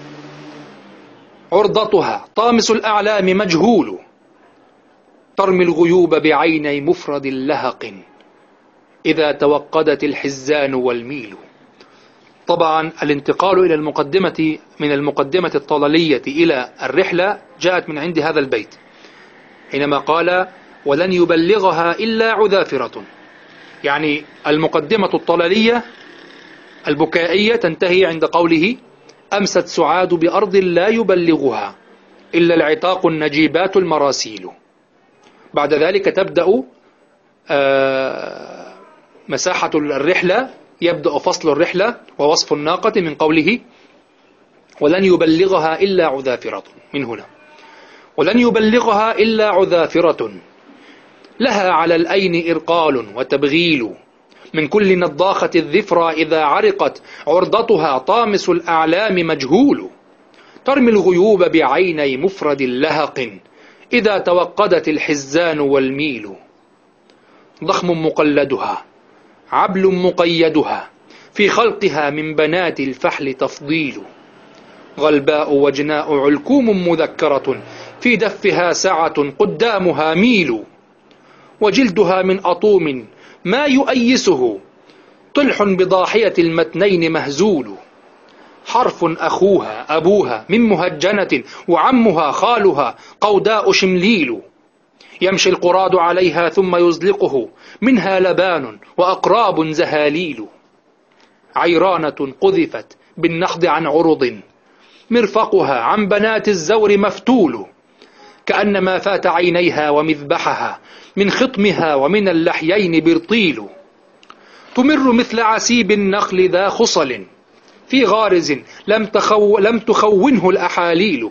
[SPEAKER 1] عرضتها طامس الأعلام مجهول، ترمي الغيوب بعيني مفرد لهق، إذا توقدت الحزان والميل. طبعا الانتقال إلى المقدمة من المقدمة الطلالية إلى الرحلة جاءت من عند هذا البيت، حينما قال ولن يبلغها إلا عذافرة، يعني المقدمة الطلالية البكائية تنتهي عند قوله أمست سعاد بأرض لا يبلغها إلا العتاق النجيبات المراسيل. بعد ذلك تبدأ مساحة الرحلة، يبدأ فصل الرحلة ووصف الناقة من قوله ولن يبلغها إلا عذافرة. من هنا ولن يبلغها إلا عذافرة، لها على الأين إرقال وتبغيل، من كل نضاخة الذفرى إذا عرقت، عرضتها طامس الأعلام مجهول، ترمي الغيوب بعيني مفرد لهق، إذا توقدت الحزان والميل، ضخم مقلدها عبل مقيدها، في خلقها من بنات الفحل تفضيل، غلباء وجناء علكوم مذكرة، في دفها سعة قدامها ميل، وجلدها من أطوم ما يؤيسه، طلح بضاحية المتنين مهزول، حرف أخوها أبوها من مهجنة، وعمها خالها قوداء شمليل، يمشي القراد عليها ثم يزلقه، منها لبان وأقراب زهاليل، عيرانة قذفت بالنخض عن عرض، مرفقها عن بنات الزور مفتول، كأنما فات عينيها ومذبحها، من خطمها ومن اللحيين برطيل، تمر مثل عسيب النخل ذا خصل، في غارز لم تخونه الأحاليل،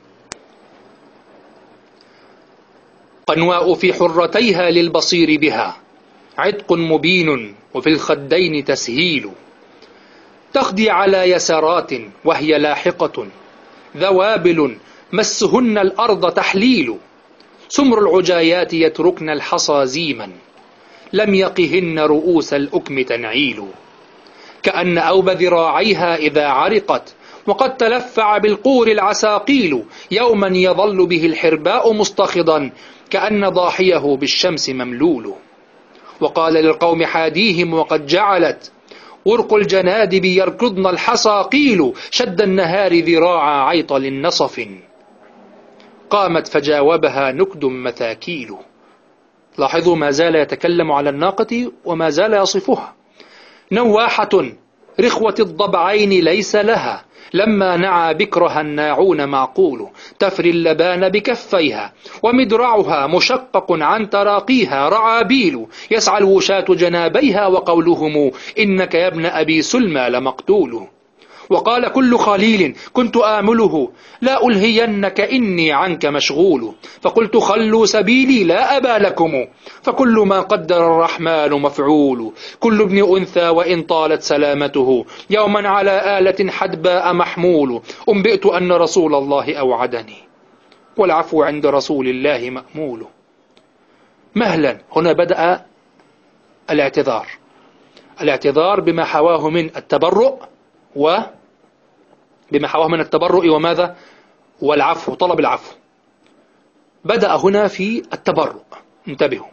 [SPEAKER 1] قنواء في حرتيها للبصير بها، عتق مبين وفي الخدين تسهيل، تخدي على يسارات وهي لاحقة، ذوابل مسهن الأرض تحليل، سمر العجايات يتركن الحصى زيما، لم يقهن رؤوس الأكم تنعيل، كأن أوب ذراعيها إذا عرقت، وقد تلفع بالقور العساقيل، يوما يظل به الحرباء مستخضا، كأن ضاحيه بالشمس مملول. وقال للقوم حاديهم وقد جعلت ورق الجنادب يركضن الحصاقيل، شد النهار ذراع عيطل نصف، قامت فجاوبها نكد مثاكيل. لاحظوا ما زال يتكلم على الناقة وما زال يصفها. نواحة رخوة الضبعين ليس لها، لما نعى بكرها الناعون معقول، تفري اللبان بكفيها ومدرعها مشقق عن تراقيها رعابيل، يسعى الوشاة جنابيها وقولهم إنك يا ابن أبي سلمى لمقتول. وقال كل خليل كنت آمله لا ألهينك إني عنك مشغول، فقلت خلوا سبيلي لا أبا لكم، فكل ما قدر الرحمن مفعول. كل ابن أنثى وإن طالت سلامته، يوما على آلة حدباء محمول. أنبئت أن رسول الله أوعدني، والعفو عند رسول الله مأمول. مهلا، هنا بدأ الاعتذار بما حواه من التبرؤ وماذا؟ والعفو، طلب العفو. بدأ هنا في التبرؤ. انتبهوا،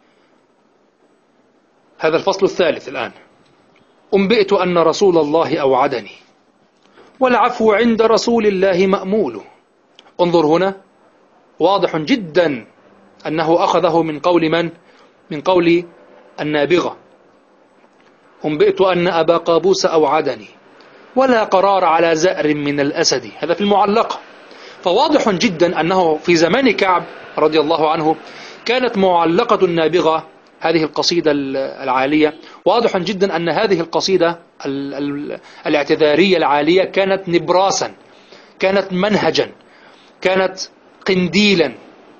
[SPEAKER 1] هذا الفصل الثالث الآن. أنبئت أن رسول الله أوعدني، والعفو عند رسول الله مأمول. انظر هنا، واضح جدا أنه أخذه من قول من؟ من قول النابغة. أنبئت أن أبا قابوس أوعدني، ولا قرار على زأر من الأسد، هذا في المعلقة. فواضح جدا أنه في زمان كعب رضي الله عنه كانت معلقة النابغة، هذه القصيدة العالية، واضح جدا أن هذه القصيدة الاعتذارية العالية كانت نبراسا، كانت منهجا، كانت قنديلا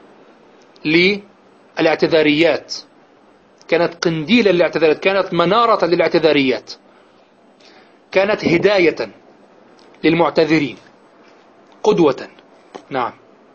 [SPEAKER 1] للاعتذاريات، كانت قنديلا للاعتذاريات، كانت منارة للاعتذاريات، كانت هداية للمعتذرين، قدوة. نعم.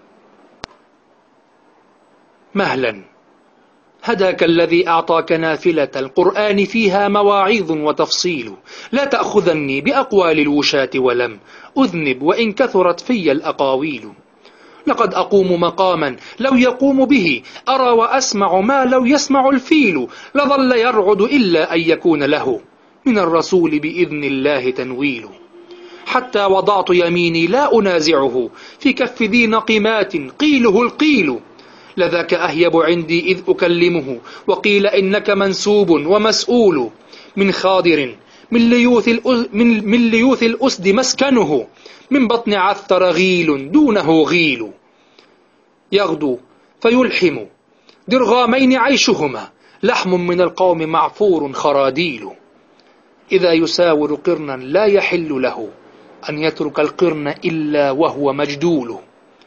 [SPEAKER 1] مهلا، هداك الذي أعطاك نافلة القرآن فيها مواعيظ وتفصيل، لا تأخذني بأقوال الوشاة ولم أذنب وإن كثرت في الأقاويل. لقد أقوم مقاما لو يقوم به أرى وأسمع ما لو يسمع الفيل، لظل يرعد إلا أن يكون له من الرسول بإذن الله تنويل. حتى وضعت يميني لا أنازعه في كف ذي نقمات قيله القيل، لذاك أهيب عندي إذ أكلمه، وقيل إنك منسوب ومسؤول. من خاضر من ليوث الأسد مسكنه، من بطن عثر غيل دونه غيل. يغدو فيلحم درغامين عيشهما، لحم من القوم معفور خراديل. إذا يساور قرنا لا يحل له أن يترك القرن إلا وهو مجدول.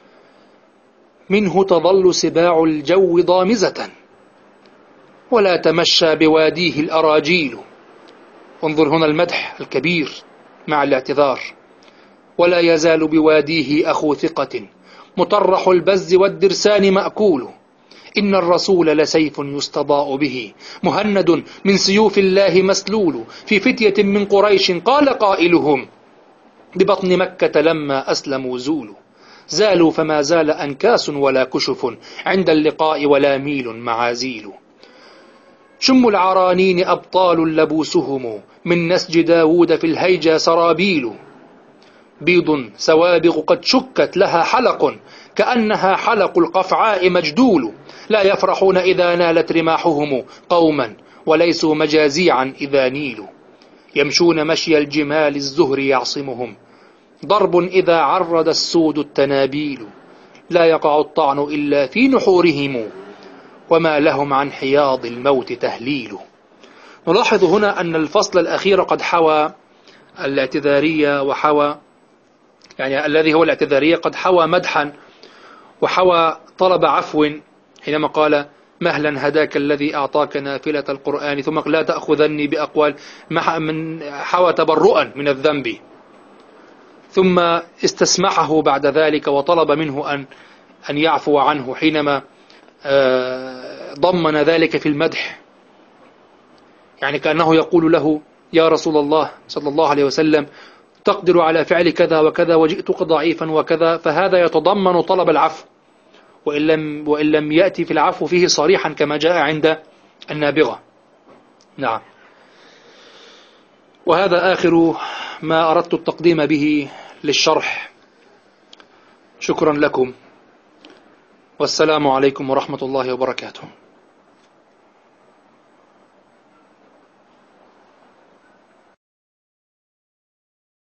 [SPEAKER 1] منه تظل سباع الجو ضامزة، ولا تمشى بواديه الأراجيل. انظر هنا المدح الكبير مع الاعتذار. ولا يزال بواديه أخو ثقة، مطرح البز والدرسان مأكول. إن الرسول لسيف يستضاء به، مهند من سيوف الله مسلول. في فتية من قريش قال قائلهم، ببطن مكة لما أسلموا زولوا. زالوا فما زال أنكاس ولا كشف، عند اللقاء ولا ميل معازيل. شم العرانين أبطال لبوسهم، من نسج داود في الهيجا سرابيل. بيض سوابغ قد شكت لها حلق، كأنها حلق القفعاء مجدول. لا يفرحون إذا نالت رماحهم قوما، وليسوا مجازيعا إذا نيلوا. يمشون مشي الجمال الزهر يعصمهم، ضرب إذا عرض السود التنابيل. لا يقع الطعن إلا في نحورهم، وما لهم عن حياض الموت تهليل. نلاحظ هنا أن الفصل الأخير قد حوى الاعتذارية، وحوى يعني الذي هو الاعتذارية قد حوى مدحا وحوى طلب عفو، حينما قال مهلا هداك الذي أعطاك نافلة القرآن، ثم لا تأخذني بأقوال، من حوى تبرؤا من الذنب، ثم استسمحه بعد ذلك وطلب منه أن يعفو عنه، حينما ضمن ذلك في المدح، يعني كأنه يقول له يا رسول الله صلى الله عليه وسلم تقدر على فعل كذا وكذا وجئتك ضعيفا وكذا، فهذا يتضمن طلب العفو، وإن لم يأتي في العفو فيه صريحا كما جاء عند النابغة. نعم. وهذا آخر ما أردت التقديم به للشرح. شكرا لكم، والسلام عليكم ورحمة الله وبركاته.